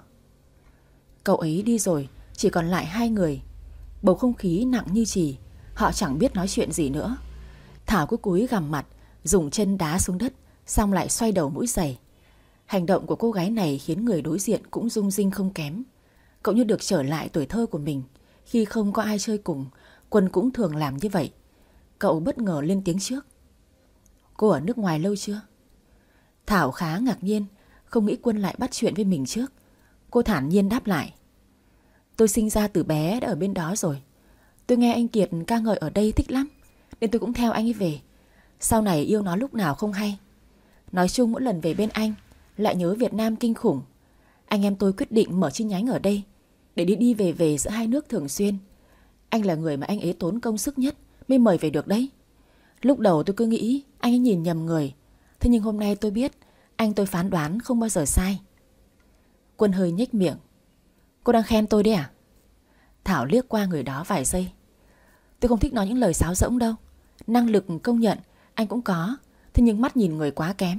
Cậu ấy đi rồi, chỉ còn lại hai người. Bầu không khí nặng như chì. Họ chẳng biết nói chuyện gì nữa. Thảo cứ cúi gằm mặt, dùng chân đá xuống đất, xong lại xoay đầu mũi giày. Hành động của cô gái này khiến người đối diện cũng rung rinh không kém. Cậu như được trở lại tuổi thơ của mình. Khi không có ai chơi cùng, Quân cũng thường làm như vậy. Cậu bất ngờ lên tiếng trước: Cô ở nước ngoài lâu chưa? Thảo khá ngạc nhiên. không nghĩ Quân lại bắt chuyện với mình trước. Cô thản nhiên đáp lại. Tôi sinh ra từ bé đã ở bên đó rồi. Tôi nghe anh Kiệt ca ngợi ở đây thích lắm, nên tôi cũng theo anh ấy về. Sau này yêu nó lúc nào không hay. Nói chung mỗi lần về bên anh lại nhớ Việt Nam kinh khủng. Anh em tôi quyết định mở chi nhánh ở đây để đi đi về về giữa hai nước thường xuyên. Anh là người mà anh ấy tốn công sức nhất mới mời về được đấy. Lúc đầu tôi cứ nghĩ anh ấy nhìn nhầm người. Thế nhưng hôm nay tôi biết anh tôi phán đoán không bao giờ sai. Quân hơi nhếch miệng. Cô đang khen tôi đấy à? Thảo liếc qua người đó vài giây. Tôi không thích nói những lời sáo rỗng đâu. Năng lực công nhận anh cũng có, thế nhưng mắt nhìn người quá kém.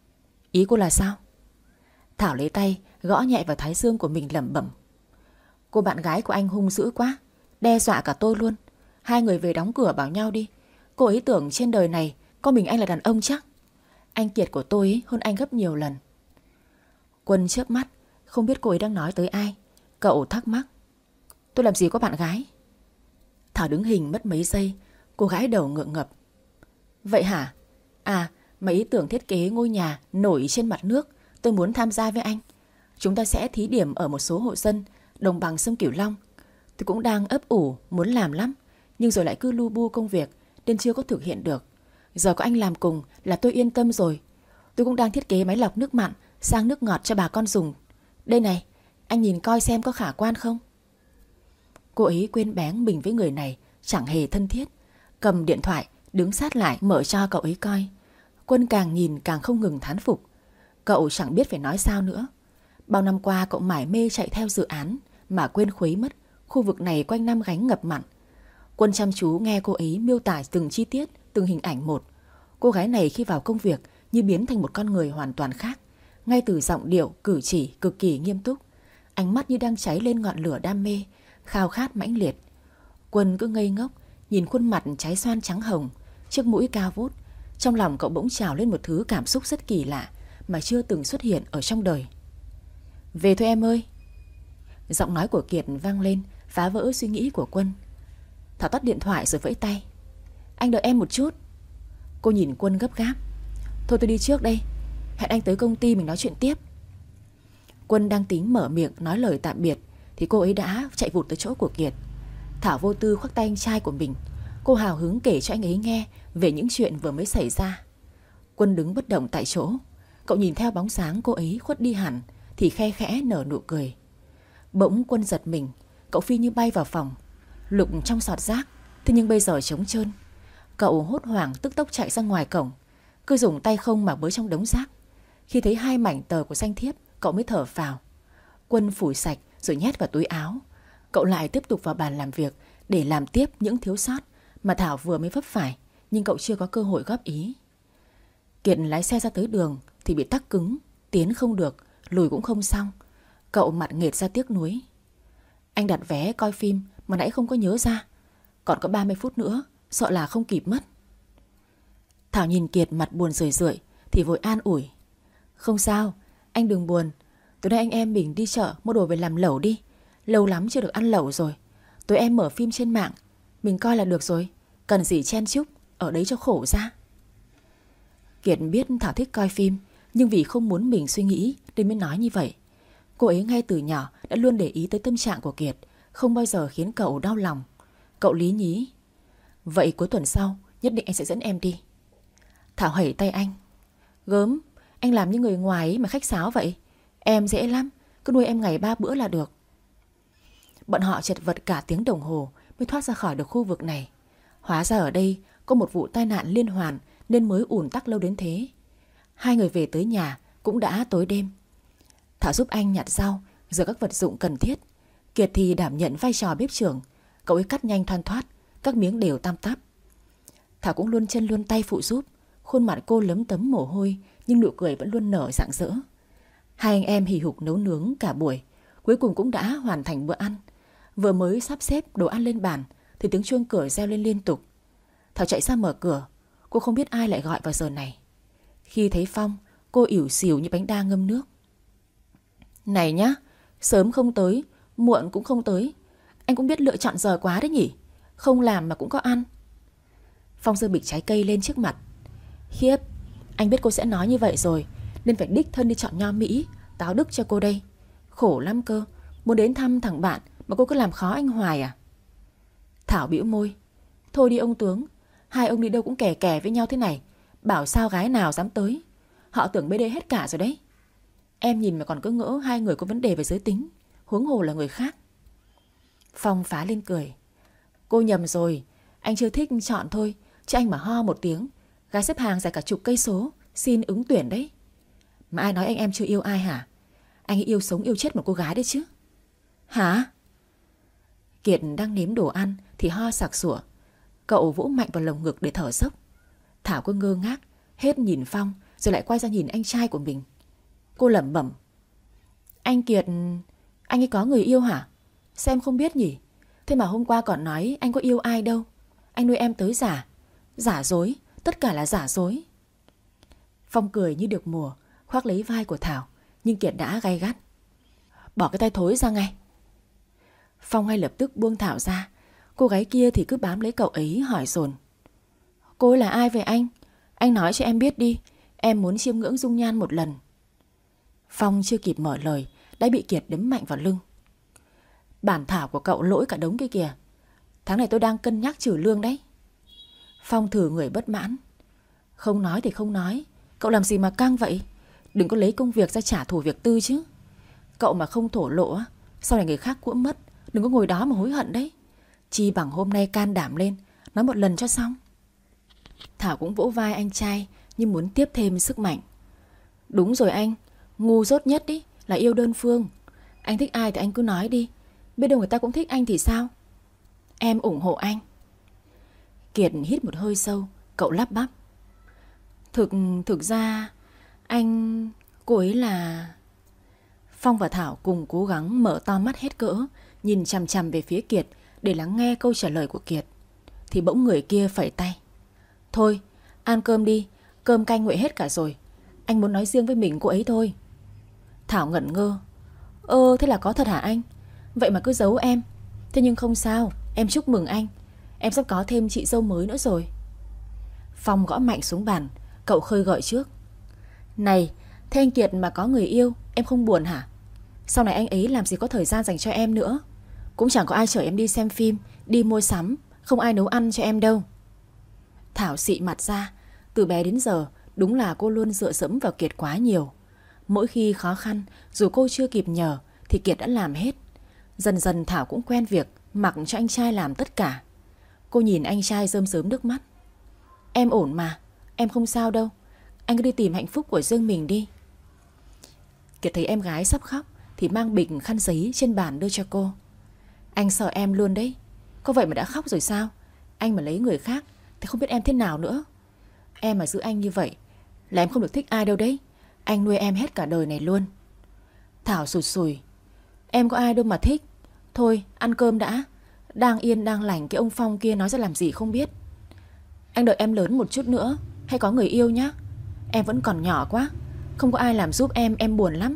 Ý cô là sao? Thảo lấy tay gõ nhẹ vào thái dương của mình lẩm bẩm. Cô bạn gái của anh hung dữ quá, đe dọa cả tôi luôn. Hai người về đóng cửa bảo nhau đi. Cô ấy tưởng trên đời này có mình anh là đàn ông chắc. Anh Kiệt của tôi ấy hơn anh gấp nhiều lần. Quân chớp mắt, không biết cô ấy đang nói tới ai. Cậu thắc mắc. Tôi làm gì có bạn gái? Thảo đứng hình mất mấy giây. Cô gái đầu ngượng ngập. Vậy hả? À, mà ý tưởng thiết kế ngôi nhà nổi trên mặt nước tôi muốn tham gia với anh. Chúng ta sẽ thí điểm ở một số hộ dân đồng bằng sông Cửu Long. Tôi cũng đang ấp ủ muốn làm lắm, nhưng rồi lại cứ lu bu công việc nên chưa có thực hiện được. Giờ có anh làm cùng là tôi yên tâm rồi. Tôi cũng đang thiết kế máy lọc nước mặn sang nước ngọt cho bà con dùng. Đây này, anh nhìn coi xem có khả quan không? Cô ấy quên bén mình với người này chẳng hề thân thiết. Cầm điện thoại đứng sát lại mở cho cậu ấy coi. Quân càng nhìn càng không ngừng thán phục. Cậu chẳng biết phải nói sao nữa. Bao năm qua cậu mải mê chạy theo dự án mà quên khuấy mất khu vực này quanh năm gánh ngập mặn. Quân chăm chú nghe cô ấy miêu tả từng chi tiết, từng hình ảnh một. Cô gái này khi vào công việc như biến thành một con người hoàn toàn khác. Ngay từ giọng điệu, cử chỉ cực kỳ nghiêm túc. Ánh mắt như đang cháy lên ngọn lửa đam mê, khao khát mãnh liệt. Quân cứ ngây ngốc nhìn khuôn mặt trái xoan trắng hồng, chiếc mũi cao vút. Trong lòng cậu bỗng trào lên một thứ cảm xúc rất kỳ lạ mà chưa từng xuất hiện ở trong đời. Về thôi em ơi. Giọng nói của Kiệt vang lên, phá vỡ suy nghĩ của Quân. Thảo tắt điện thoại rồi vẫy tay. Anh đợi em một chút. Cô nhìn Quân gấp gáp. Thôi tôi đi trước đây, hẹn anh tới công ty mình nói chuyện tiếp. Quân đang tính mở miệng nói lời tạm biệt thì cô ấy đã chạy vụt tới chỗ của Kiệt. Thảo vô tư khoác tay anh trai của mình. Cô hào hứng kể cho anh ấy nghe về những chuyện vừa mới xảy ra. Quân đứng bất động tại chỗ. Cậu nhìn theo bóng sáng cô ấy khuất đi hẳn thì khe khẽ nở nụ cười. Bỗng Quân giật mình. Cậu phi như bay vào phòng. Lục trong sọt rác, thế nhưng bây giờ trống trơn. Cậu hốt hoảng tức tốc chạy ra ngoài cổng, cứ dùng tay không mà bới trong đống rác. Khi thấy hai mảnh tờ của danh thiếp, cậu mới thở phào. Quân phủi sạch rồi nhét vào túi áo. Cậu lại tiếp tục vào bàn làm việc để làm tiếp những thiếu sót mà Thảo vừa mới vấp phải, nhưng cậu chưa có cơ hội góp ý. Kiệt lái xe ra tới đường thì bị tắc cứng, tiến không được, lùi cũng không xong. Cậu mặt nghệt ra tiếc nuối. Anh đặt vé coi phim mà nãy không có nhớ ra. Còn có ba mươi phút nữa, sợ là không kịp mất. Thảo nhìn Kiệt mặt buồn rười rượi thì vội an ủi. Không sao, anh đừng buồn. Tối nay anh em mình đi chợ mua đồ về làm lẩu đi. Lâu lắm chưa được ăn lẩu rồi. Tối em mở phim trên mạng, mình coi là được rồi. Cần gì chen chúc, ở đấy cho khổ ra. Kiệt biết Thảo thích coi phim, nhưng vì không muốn mình suy nghĩ nên mới nói như vậy. Cô ấy ngay từ nhỏ đã luôn để ý tới tâm trạng của Kiệt, không bao giờ khiến cậu đau lòng. Cậu lý nhí. Vậy cuối tuần sau nhất định anh sẽ dẫn em đi. Thảo hẩy tay anh. Gớm, anh làm như người ngoài ấy mà khách sáo vậy. Em dễ lắm, cứ nuôi em ngày ba bữa là được. Bọn họ chật vật cả tiếng đồng hồ mới thoát ra khỏi được khu vực này. Hóa ra ở đây có một vụ tai nạn liên hoàn nên mới ùn tắc lâu đến thế. Hai người về tới nhà cũng đã tối đêm. Thảo giúp anh nhặt rau, rửa các vật dụng cần thiết. Kiệt thì đảm nhận vai trò bếp trưởng. Cậu ấy cắt nhanh thoăn thoắt, các miếng đều tăm tắp. Thảo cũng luôn chân luôn tay phụ giúp. Khuôn mặt cô lấm tấm mồ hôi, nhưng nụ cười vẫn luôn nở rạng rỡ. Hai anh em hì hục nấu nướng cả buổi, cuối cùng cũng đã hoàn thành bữa ăn. Vừa mới sắp xếp đồ ăn lên bàn thì tiếng chuông cửa reo lên liên tục. Thảo chạy ra mở cửa. Cô không biết ai lại gọi vào giờ này. Khi thấy Phong, cô ỉu xìu như bánh đa ngâm nước. Này nhá, sớm không tới, muộn cũng không tới. Anh cũng biết lựa chọn giờ quá đấy nhỉ. Không làm mà cũng có ăn. Phong giơ bịch trái cây lên trước mặt. Khiếp, anh biết cô sẽ nói như vậy rồi nên phải đích thân đi chọn nho Mỹ táo đức cho cô đây. Khổ lắm cơ, muốn đến thăm thằng bạn mà cô cứ làm khó anh hoài à? Thảo bĩu môi. Thôi đi ông tướng, hai ông đi đâu cũng kè kè với nhau thế này, bảo sao gái nào dám tới. Họ tưởng bê đê hết cả rồi đấy. Em nhìn mà còn cứ ngỡ hai người có vấn đề về giới tính, huống hồ là người khác. Phong phá lên cười. Cô nhầm rồi, anh chưa thích chọn thôi, chứ anh mà ho một tiếng, gái xếp hàng dài cả chục cây số xin ứng tuyển đấy. Mà ai nói anh em chưa yêu ai hả? Anh ấy yêu sống yêu chết một cô gái đấy chứ. Hả? Kiệt đang nếm đồ ăn thì ho sặc sủa. Cậu vỗ mạnh vào lồng ngực để thở dốc. Thảo cứ ngơ ngác, hết nhìn Phong rồi lại quay ra nhìn anh trai của mình. Cô lẩm bẩm. Anh Kiệt, anh ấy có người yêu hả? Sao em không biết nhỉ? Thế mà hôm qua còn nói anh có yêu ai đâu. Anh nuôi em tới giả. Giả dối, tất cả là giả dối. Phong cười như được mùa, khoác lấy vai của Thảo, nhưng Kiệt đã gay gắt. Bỏ cái tay thối ra ngay. Phong ngay lập tức buông Thảo ra. Cô gái kia thì cứ bám lấy cậu ấy hỏi dồn. Cô ấy là ai vậy anh? Anh nói cho em biết đi, em muốn chiêm ngưỡng dung nhan một lần. Phong chưa kịp mở lời đã bị Kiệt đấm mạnh vào lưng. Bản thảo của cậu lỗi cả đống kia kìa. Tháng này tôi đang cân nhắc trừ lương đấy. Phong thử người bất mãn. Không nói thì không nói, cậu làm gì mà căng vậy? Đừng có lấy công việc ra trả thù việc tư chứ. Cậu mà không thổ lộ, sau này người khác cũng mất. Đừng có ngồi đó mà hối hận đấy. Chi bằng hôm nay can đảm lên, nói một lần cho xong. Thảo cũng vỗ vai anh trai như muốn tiếp thêm sức mạnh. Đúng rồi anh, ngu dốt nhất ý là yêu đơn phương. Anh thích ai thì anh cứ nói đi, biết đâu người ta cũng thích anh thì sao? Em ủng hộ anh. Kiệt hít một hơi sâu, cậu lắp bắp. Thực, thực ra anh... cô ấy là... Phong và Thảo cùng cố gắng mở to mắt hết cỡ, nhìn chằm chằm về phía Kiệt để lắng nghe câu trả lời của Kiệt. Thì bỗng người kia phẩy tay. Thôi, ăn cơm đi, cơm canh nguội hết cả rồi. Anh muốn nói riêng với mình cô ấy thôi. Thảo ngẩn ngơ. Ơ, thế là có thật hả anh? Vậy mà cứ giấu em. Thế nhưng không sao, em chúc mừng anh. Em sắp có thêm chị dâu mới nữa rồi. Phong gõ mạnh xuống bàn, cậu khơi gợi trước. Này, thế anh Kiệt mà có người yêu, em không buồn hả? Sau này anh ấy làm gì có thời gian dành cho em nữa. Cũng chẳng có ai chở em đi xem phim, đi mua sắm, không ai nấu ăn cho em đâu. Thảo xị mặt ra. Từ bé đến giờ đúng là cô luôn dựa dẫm vào Kiệt quá nhiều. Mỗi khi khó khăn, dù cô chưa kịp nhờ thì Kiệt đã làm hết. Dần dần Thảo cũng quen việc mặc cho anh trai làm tất cả. Cô nhìn anh trai rơm rớm nước mắt. Em ổn mà, em không sao đâu. Anh cứ đi tìm hạnh phúc của riêng mình đi. Kiệt thấy em gái sắp khóc thì mang bịch khăn giấy trên bàn đưa cho cô. Anh sợ em luôn đấy. Có vậy mà đã khóc rồi sao? Anh mà lấy người khác thì không biết em thế nào nữa. Em mà giữ anh như vậy là em không được thích ai đâu đấy. Anh nuôi em hết cả đời này luôn. Thảo sụt sùi. Em có ai đâu mà thích. Thôi ăn cơm đã. Đang yên đang lành cái ông Phong kia nói ra làm gì không biết. Anh đợi em lớn một chút nữa, hay có người yêu nhá. Em vẫn còn nhỏ quá, không có ai làm giúp em, em buồn lắm.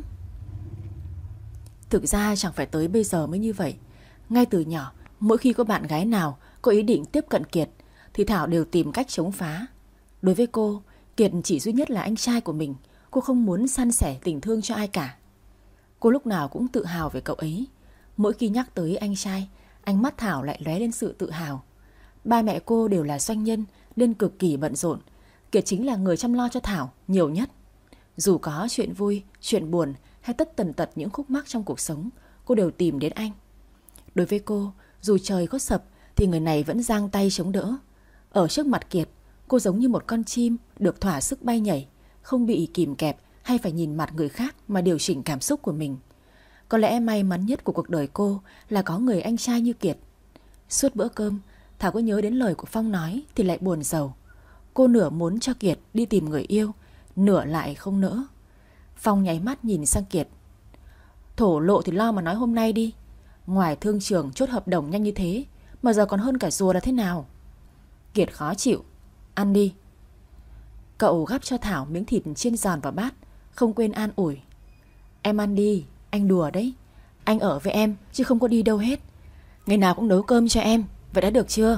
Thực ra chẳng phải tới bây giờ mới như vậy. Ngay từ nhỏ, mỗi khi có bạn gái nào có ý định tiếp cận Kiệt thì Thảo đều tìm cách chống phá. Đối với cô, Kiệt chỉ duy nhất là anh trai của mình. Cô không muốn san sẻ tình thương cho ai cả. Cô lúc nào cũng tự hào về cậu ấy. Mỗi khi nhắc tới anh trai, ánh mắt Thảo lại lóe lên sự tự hào. Ba mẹ cô đều là doanh nhân nên cực kỳ bận rộn. Kiệt chính là người chăm lo cho Thảo nhiều nhất. Dù có chuyện vui, chuyện buồn hay tất tần tật những khúc mắc trong cuộc sống, cô đều tìm đến anh. Đối với cô, dù trời có sập thì người này vẫn giang tay chống đỡ. Ở trước mặt Kiệt, cô giống như một con chim được thỏa sức bay nhảy, không bị kìm kẹp hay phải nhìn mặt người khác mà điều chỉnh cảm xúc của mình. Có lẽ may mắn nhất của cuộc đời cô là có người anh trai như Kiệt. Suốt bữa cơm, Thảo có nhớ đến lời của Phong nói thì lại buồn rầu. Cô nửa muốn cho Kiệt đi tìm người yêu, nửa lại không nỡ. Phong nháy mắt nhìn sang Kiệt. Thổ lộ thì lo mà nói hôm nay đi. Ngoài thương trường chốt hợp đồng nhanh như thế mà giờ còn hơn cả rùa là thế nào? Kiệt khó chịu. Ăn đi. Cậu gắp cho Thảo miếng thịt chiên giòn vào bát, không quên an ủi. Em ăn đi, anh đùa đấy. Anh ở với em chứ không có đi đâu hết. Ngày nào cũng nấu cơm cho em, vậy đã được chưa?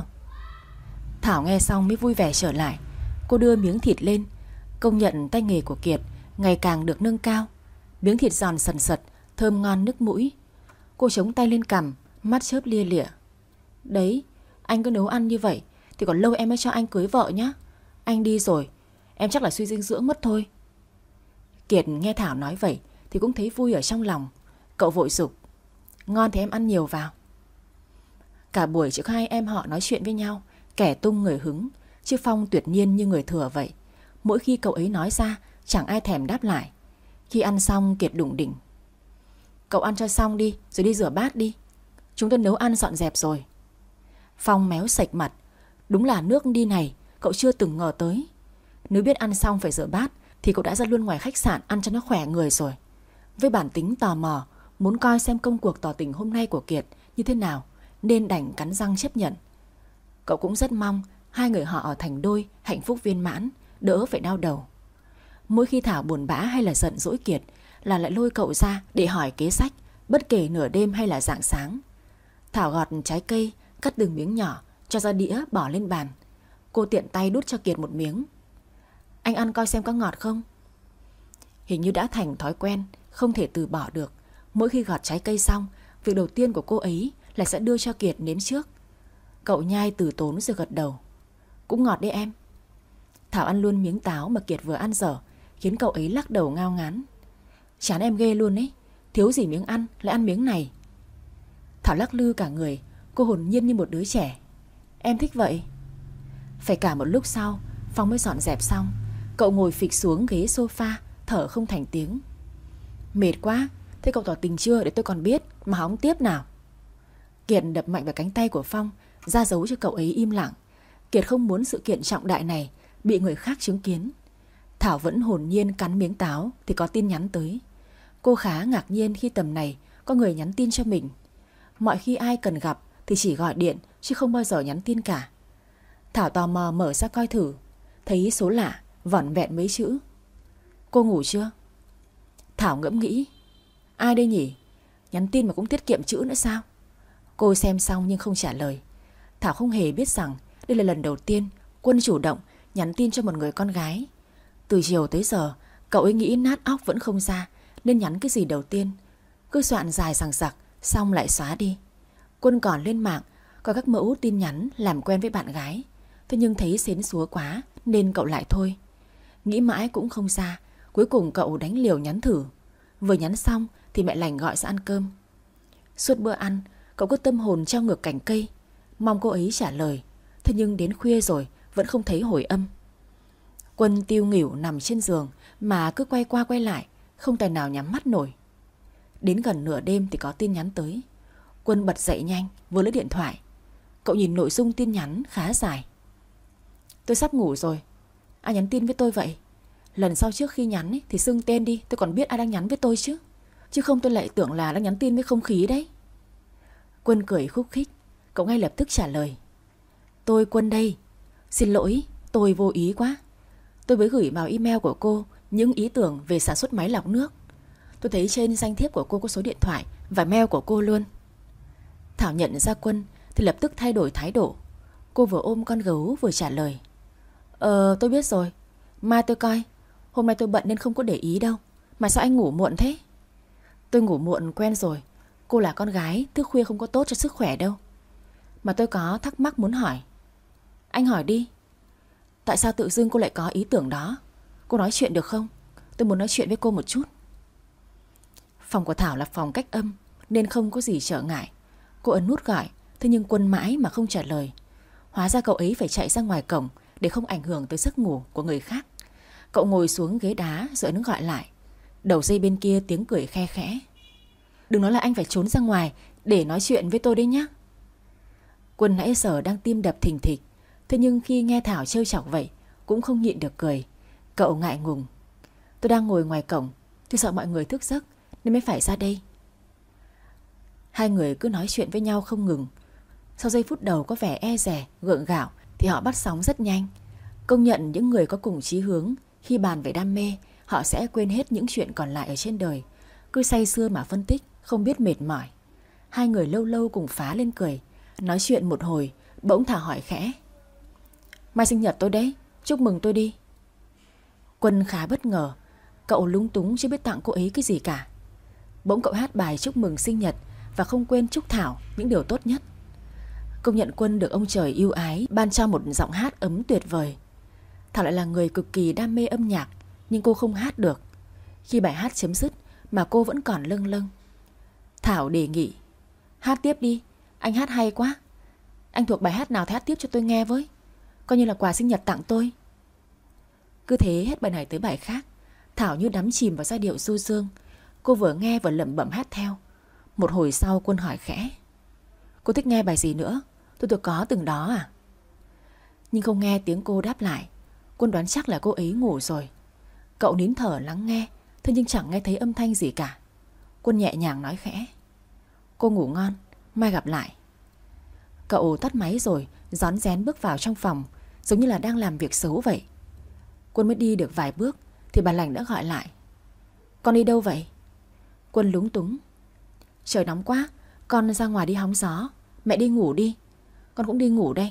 Thảo nghe xong mới vui vẻ trở lại. Cô đưa miếng thịt lên. Công nhận tay nghề của Kiệt ngày càng được nâng cao. Miếng thịt giòn sần sật, thơm ngon nức mũi. Cô chống tay lên cằm, mắt chớp lia lịa. Đấy, anh cứ nấu ăn như vậy thì còn lâu em mới cho anh cưới vợ nhá. Anh đi rồi, em chắc là suy dinh dưỡng mất thôi. Kiệt nghe Thảo nói vậy thì cũng thấy vui ở trong lòng. Cậu vội giục. Ngon thì em ăn nhiều vào. Cả buổi chỉ có hai em họ nói chuyện với nhau, kẻ tung người hứng, chứ Phong tuyệt nhiên như người thừa vậy. Mỗi khi cậu ấy nói ra, chẳng ai thèm đáp lại. Khi ăn xong, Kiệt đủng đỉnh. Cậu ăn cho xong đi, rồi đi rửa bát đi. Chúng tôi nấu ăn dọn dẹp rồi. Phong méo sạch mặt. Đúng là nước đi này, cậu chưa từng ngờ tới. Nếu biết ăn xong phải rửa bát thì cậu đã ra luôn ngoài khách sạn ăn cho nó khỏe người rồi. Với bản tính tò mò, muốn coi xem công cuộc tỏ tình hôm nay của Kiệt như thế nào, nên đành cắn răng chấp nhận. Cậu cũng rất mong hai người họ ở thành đôi, hạnh phúc viên mãn, đỡ phải đau đầu. Mỗi khi Thảo buồn bã hay là giận dỗi Kiệt là lại lôi cậu ra để hỏi kế sách, bất kể nửa đêm hay là rạng sáng. Thảo gọt trái cây, cắt từng miếng nhỏ, cho ra đĩa bỏ lên bàn. Cô tiện tay đút cho Kiệt một miếng. Anh ăn coi xem có ngọt không? Hình như đã thành thói quen, không thể từ bỏ được. Mỗi khi gọt trái cây xong, việc đầu tiên của cô ấy là sẽ đưa cho Kiệt nếm trước. Cậu nhai từ tốn rồi gật đầu. Cũng ngọt đấy em. Thảo ăn luôn miếng táo mà Kiệt vừa ăn dở, khiến cậu ấy lắc đầu ngao ngán. Chán em ghê luôn ấy, thiếu gì miếng ăn lại ăn miếng này. Thảo lắc lư cả người, cô hồn nhiên như một đứa trẻ. Em thích vậy. Phải cả một lúc sau, Phong mới dọn dẹp xong. Cậu ngồi phịch xuống ghế sofa, thở không thành tiếng. Mệt quá, thế cậu tỏ tình chưa để tôi còn biết mà hóng tiếp nào. Kiệt đập mạnh vào cánh tay của Phong, ra dấu cho cậu ấy im lặng. Kiệt không muốn sự kiện trọng đại này bị người khác chứng kiến. Thảo vẫn hồn nhiên cắn miếng táo thì có tin nhắn tới. Cô khá ngạc nhiên khi tầm này có người nhắn tin cho mình. Mọi khi ai cần gặp thì chỉ gọi điện chứ không bao giờ nhắn tin cả. Thảo tò mò mở ra coi thử, thấy số lạ, vỏn vẹn mấy chữ. Cô ngủ chưa? Thảo ngẫm nghĩ. Ai đây nhỉ? Nhắn tin mà cũng tiết kiệm chữ nữa sao? Cô xem xong nhưng không trả lời. Thảo không hề biết rằng đây là lần đầu tiên Quân chủ động nhắn tin cho một người con gái. Từ chiều tới giờ, cậu ấy nghĩ nát óc vẫn không ra nên nhắn cái gì đầu tiên. Cứ soạn dài dằng dặc, xong lại xóa đi. Quân còn lên mạng coi các mẫu tin nhắn làm quen với bạn gái. Thế nhưng thấy xến xúa quá nên cậu lại thôi. Nghĩ mãi cũng không ra, cuối cùng cậu đánh liều nhắn thử. Vừa nhắn xong thì mẹ lành gọi ra ăn cơm. Suốt bữa ăn, cậu cứ tâm hồn treo ngược cành cây, mong cô ấy trả lời. Thế nhưng đến khuya rồi vẫn không thấy hồi âm. Quân tiêu nghỉu nằm trên giường mà cứ quay qua quay lại, không tài nào nhắm mắt nổi. Đến gần nửa đêm thì có tin nhắn tới. Quân bật dậy nhanh, vừa lấy điện thoại. Cậu nhìn nội dung tin nhắn khá dài. Tôi sắp ngủ rồi. Ai nhắn tin với tôi vậy? Lần sau trước khi nhắn ấy, thì xưng tên đi, tôi còn biết ai đang nhắn với tôi chứ. Chứ không tôi lại tưởng là đang nhắn tin với không khí đấy. Quân cười khúc khích. Cậu ngay lập tức trả lời. Tôi Quân đây. Xin lỗi, tôi vô ý quá. Tôi mới gửi vào email của cô những ý tưởng về sản xuất máy lọc nước. Tôi thấy trên danh thiếp của cô có số điện thoại và mail của cô luôn. Thảo nhận ra Quân thì lập tức thay đổi thái độ. Cô vừa ôm con gấu vừa trả lời. Ờ tôi biết rồi, mai tôi coi. Hôm nay tôi bận nên không có để ý đâu. Mà sao anh ngủ muộn thế? Tôi ngủ muộn quen rồi. Cô là con gái, thức khuya không có tốt cho sức khỏe đâu. Mà tôi có thắc mắc muốn hỏi. Anh hỏi đi. Tại sao tự dưng cô lại có ý tưởng đó? Cô nói chuyện được không? Tôi muốn nói chuyện với cô một chút. Phòng của Thảo là phòng cách âm nên không có gì trở ngại. Cô ấn nút gọi, thế nhưng Quân mãi mà không trả lời. Hóa ra cậu ấy phải chạy ra ngoài cổng để không ảnh hưởng tới giấc ngủ của người khác. Cậu ngồi xuống ghế đá rồi ấn gọi lại. Đầu dây bên kia tiếng cười khe khẽ. Đừng nói là anh phải trốn ra ngoài để nói chuyện với tôi đấy nhá. Quân nãy giờ đang tim đập thình thịch, thế nhưng khi nghe Thảo trêu chọc vậy cũng không nhịn được cười. Cậu ngại ngùng. Tôi đang ngồi ngoài cổng, tôi sợ mọi người thức giấc nên mới phải ra đây. Hai người cứ nói chuyện với nhau không ngừng. Sau giây phút đầu có vẻ e dè, gượng gạo thì họ bắt sóng rất nhanh. Công nhận những người có cùng chí hướng, khi bàn về đam mê, họ sẽ quên hết những chuyện còn lại ở trên đời, cứ say sưa mà phân tích, không biết mệt mỏi. Hai người lâu lâu cùng phá lên cười. Nói chuyện một hồi, bỗng Thảo hỏi khẽ. Mai sinh nhật tôi đấy, chúc mừng tôi đi. Quân khá bất ngờ. Cậu lúng túng chưa biết tặng cô ấy cái gì cả. Bỗng cậu hát bài chúc mừng sinh nhật và không quên chúc Thảo những điều tốt nhất. Công nhận Quân được ông trời ưu ái ban cho một giọng hát ấm tuyệt vời. Thảo lại là người cực kỳ đam mê âm nhạc, nhưng cô không hát được. Khi bài hát chấm dứt mà cô vẫn còn lâng lâng. Thảo đề nghị: hát tiếp đi, anh hát hay quá. Anh thuộc bài hát nào thì hát tiếp cho tôi nghe với, coi như là quà sinh nhật tặng tôi. Cứ thế hết bài này tới bài khác, Thảo như đắm chìm vào giai điệu du dương. Cô vừa nghe vừa lẩm bẩm hát theo. Một hồi sau Quân hỏi khẽ: cô thích nghe bài gì nữa? Tôi tôi có từng đó à? Nhưng không nghe tiếng cô đáp lại. Quân đoán chắc là cô ấy ngủ rồi. Cậu nín thở lắng nghe, thế nhưng chẳng nghe thấy âm thanh gì cả. Quân nhẹ nhàng nói khẽ: cô ngủ ngon, mai gặp lại. Cậu tắt máy rồi rón rén bước vào trong phòng, giống như là đang làm việc xấu vậy. Quân mới đi được vài bước thì bà Lành đã gọi lại: con đi đâu vậy? Quân lúng túng: trời nóng quá, con ra ngoài đi hóng gió. Mẹ đi ngủ đi. Con cũng đi ngủ đây.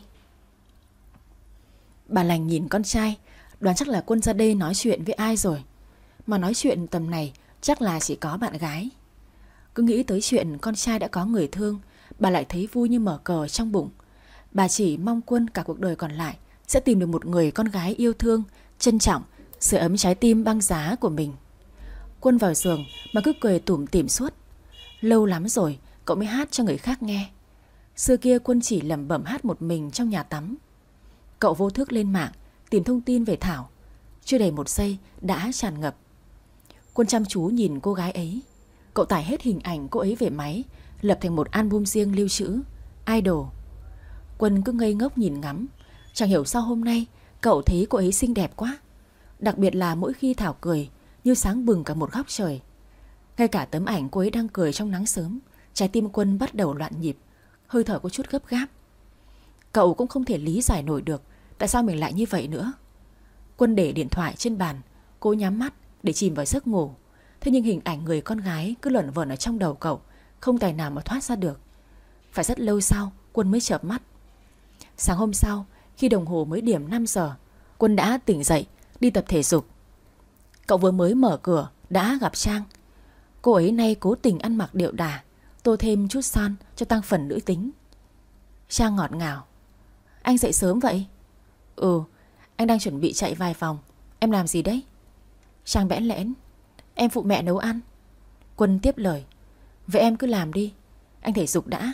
Bà Lành nhìn con trai, đoán chắc là Quân ra đây nói chuyện với ai rồi. Mà nói chuyện tầm này chắc là chỉ có bạn gái. Cứ nghĩ tới chuyện con trai đã có người thương, bà lại thấy vui như mở cờ trong bụng. Bà chỉ mong Quân cả cuộc đời còn lại sẽ tìm được một người con gái yêu thương, trân trọng, sưởi ấm trái tim băng giá của mình. Quân vào giường mà cứ cười tủm tỉm suốt. Lâu lắm rồi cậu mới hát cho người khác nghe. Xưa kia Quân chỉ lẩm bẩm hát một mình trong nhà tắm. Cậu vô thức lên mạng tìm thông tin về Thảo. Chưa đầy một giây đã tràn ngập. Quân chăm chú nhìn cô gái ấy. Cậu tải hết hình ảnh cô ấy về máy, lập thành một album riêng lưu trữ Idol. Quân cứ ngây ngốc nhìn ngắm. Chẳng hiểu sao hôm nay cậu thấy cô ấy xinh đẹp quá. Đặc biệt là mỗi khi Thảo cười, như sáng bừng cả một góc trời. Ngay cả tấm ảnh cô ấy đang cười trong nắng sớm, trái tim Quân bắt đầu loạn nhịp, hơi thở có chút gấp gáp. Cậu cũng không thể lý giải nổi được tại sao mình lại như vậy nữa. Quân để điện thoại trên bàn, cố nhắm mắt để chìm vào giấc ngủ. Thế nhưng hình ảnh người con gái cứ luẩn vẩn ở trong đầu cậu, không tài nào mà thoát ra được. Phải rất lâu sau Quân mới chợp mắt. Sáng hôm sau, khi đồng hồ mới điểm năm giờ, Quân đã tỉnh dậy đi tập thể dục. Cậu vừa mới mở cửa đã gặp Trang. Cô ấy nay cố tình ăn mặc điệu đà, tô thêm chút son cho tăng phần nữ tính. Trang ngọt ngào: anh dậy sớm vậy? Ừ, anh đang chuẩn bị chạy vài vòng. Em làm gì đấy? Trang bẽn lẽn: em phụ mẹ nấu ăn. Quân tiếp lời: vậy em cứ làm đi, anh thể dục đã.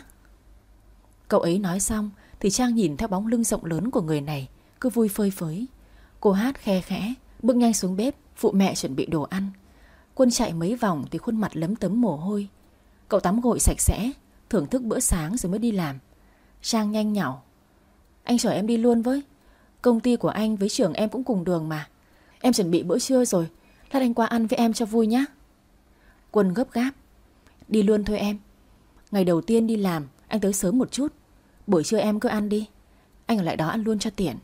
Cậu ấy nói xong thì Trang nhìn theo bóng lưng rộng lớn của người này, cứ vui phơi phới. Cô hát khe khẽ, bước nhanh xuống bếp phụ mẹ chuẩn bị đồ ăn. Quân chạy mấy vòng thì khuôn mặt lấm tấm mồ hôi. Cậu tắm gội sạch sẽ, thưởng thức bữa sáng rồi mới đi làm. Trang nhanh nhảu: anh chở em đi luôn với. Công ty của anh với trường em cũng cùng đường mà. Em chuẩn bị bữa trưa rồi, lát anh qua ăn với em cho vui nhé. Quân gấp gáp: đi luôn thôi em. Ngày đầu tiên đi làm anh tới sớm một chút, buổi trưa em cứ ăn đi, anh ở lại đó ăn luôn cho tiện.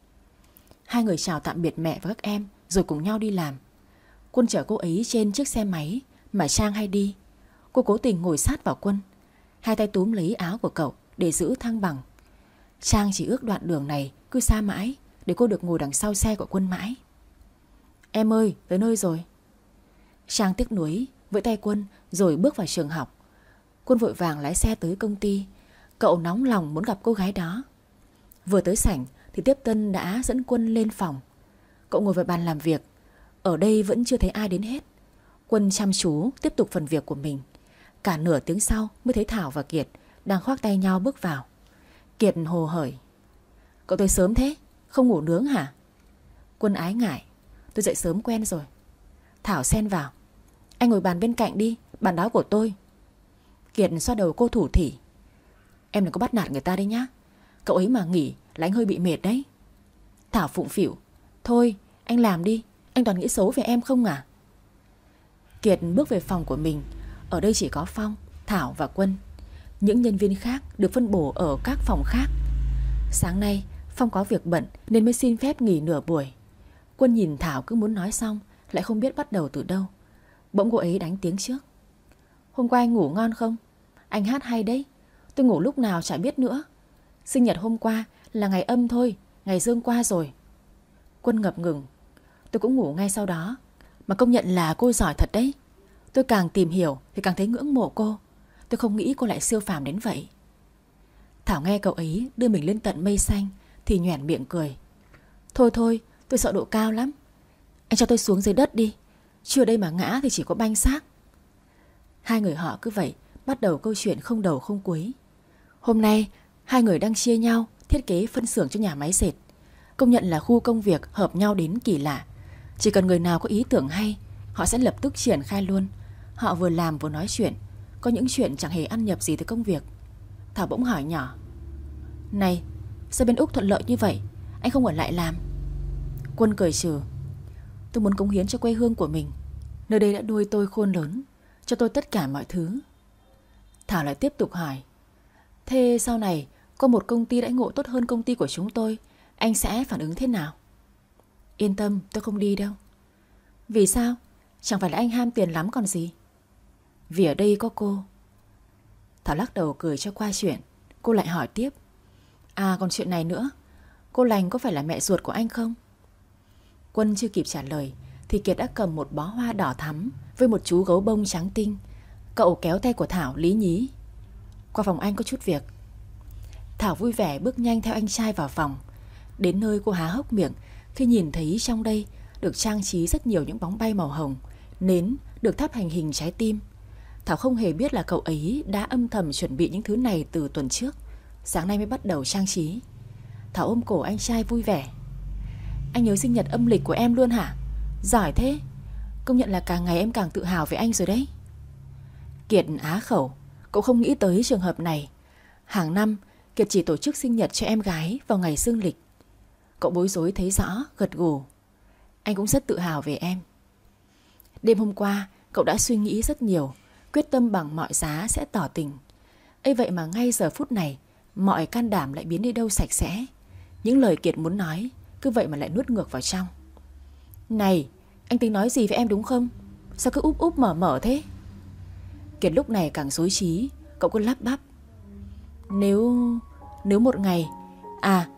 Hai người chào tạm biệt mẹ và các em rồi cùng nhau đi làm. Quân chở cô ấy trên chiếc xe máy mà Trang hay đi. Cô cố tình ngồi sát vào Quân, hai tay túm lấy áo của cậu để giữ thăng bằng. Trang chỉ ước đoạn đường này cứ xa mãi để cô được ngồi đằng sau xe của Quân mãi. Em ơi, tới nơi rồi. Trang tiếc nuối vẫy tay Quân rồi bước vào trường học. Quân vội vàng lái xe tới công ty. Cậu nóng lòng muốn gặp cô gái đó. Vừa tới sảnh thì tiếp tân đã dẫn Quân lên phòng. Cậu ngồi vào bàn làm việc. Ở đây vẫn chưa thấy ai đến hết. Quân chăm chú tiếp tục phần việc của mình. Cả nửa tiếng sau mới thấy Thảo và Kiệt đang khoác tay nhau bước vào. Kiệt hồ hởi: cậu tới sớm thế, không ngủ nướng hả? Quân ái ngại: tôi dậy sớm quen rồi. Thảo xen vào: anh ngồi bàn bên cạnh đi, bàn đó của tôi. Kiệt xoa đầu cô thủ thỉ: em đừng có bắt nạt người ta đấy nhá. Cậu ấy mà nghỉ là anh hơi bị mệt đấy. Thảo phụng phịu: thôi anh làm đi, anh toàn nghĩ xấu về em không à? Kiệt bước về phòng của mình. Ở đây chỉ có Phong, Thảo và Quân. Những nhân viên khác được phân bổ ở các phòng khác. Sáng nay Phong có việc bận nên mới xin phép nghỉ nửa buổi. Quân nhìn Thảo cứ muốn nói xong, lại không biết bắt đầu từ đâu. Bỗng cô ấy đánh tiếng trước: hôm qua anh ngủ ngon không? Anh hát hay đấy. Tôi ngủ lúc nào chả biết nữa. Sinh nhật hôm qua là ngày âm thôi, ngày dương qua rồi. Quân ngập ngừng: tôi cũng ngủ ngay sau đó. Mà công nhận là cô giỏi thật đấy. Tôi càng tìm hiểu thì càng thấy ngưỡng mộ cô. Tôi không nghĩ cô lại siêu phàm đến vậy. Thảo nghe cậu ấy đưa mình lên tận mây xanh thì nhoẻn miệng cười. Thôi thôi, tôi sợ độ cao lắm. Anh cho tôi xuống dưới đất đi. Chưa đây mà ngã thì chỉ có banh xác. Hai người họ cứ vậy bắt đầu câu chuyện không đầu không cuối. Hôm nay hai người đang chia nhau thiết kế phân xưởng cho nhà máy dệt. Công nhận là khu công việc hợp nhau đến kỳ lạ. Chỉ cần người nào có ý tưởng hay, họ sẽ lập tức triển khai luôn. Họ vừa làm vừa nói chuyện. Có những chuyện chẳng hề ăn nhập gì tới công việc. Thảo bỗng hỏi nhỏ. Này, sao bên Úc thuận lợi như vậy, anh không ở lại làm? Quân cười trừ. Tôi muốn cống hiến cho quê hương của mình. Nơi đây đã nuôi tôi khôn lớn, cho tôi tất cả mọi thứ. Thảo lại tiếp tục hỏi. Thế sau này có một công ty đãi ngộ tốt hơn công ty của chúng tôi, anh sẽ phản ứng thế nào? Yên tâm, tôi không đi đâu. Vì sao? Chẳng phải là anh ham tiền lắm còn gì. Vì ở đây có cô. Thảo lắc đầu cười cho qua chuyện. Cô lại hỏi tiếp. À còn chuyện này nữa, cô Lành có phải là mẹ ruột của anh không? Quân chưa kịp trả lời thì Kiệt đã cầm một bó hoa đỏ thắm với một chú gấu bông trắng tinh. Cậu kéo tay của Thảo lý nhí. Qua phòng anh có chút việc. Thảo vui vẻ bước nhanh theo anh trai vào phòng. Đến nơi cô há hốc miệng khi nhìn thấy trong đây được trang trí rất nhiều những bóng bay màu hồng, nến được thắp thành hình trái tim. Thảo không hề biết là cậu ấy đã âm thầm chuẩn bị những thứ này từ tuần trước. Sáng nay mới bắt đầu trang trí. Thảo ôm cổ anh trai vui vẻ. Anh nhớ sinh nhật âm lịch của em luôn hả? Giỏi thế. Công nhận là càng ngày em càng tự hào về anh rồi đấy. Kiệt á khẩu. Cậu không nghĩ tới trường hợp này. Hàng năm Kiệt chỉ tổ chức sinh nhật cho em gái vào ngày dương lịch. Cậu bối rối thấy rõ, gật gù. Anh cũng rất tự hào về em. Đêm hôm qua cậu đã suy nghĩ rất nhiều, quyết tâm bằng mọi giá sẽ tỏ tình. Ấy vậy mà ngay giờ phút này mọi can đảm lại biến đi đâu sạch sẽ. Những lời Kiệt muốn nói cứ vậy mà lại nuốt ngược vào trong. Này, anh tính nói gì với em đúng không? Sao cứ úp úp mở mở thế? Kiệt lúc này càng rối trí. Cậu cứ lắp bắp. Nếu... Nếu một ngày... À,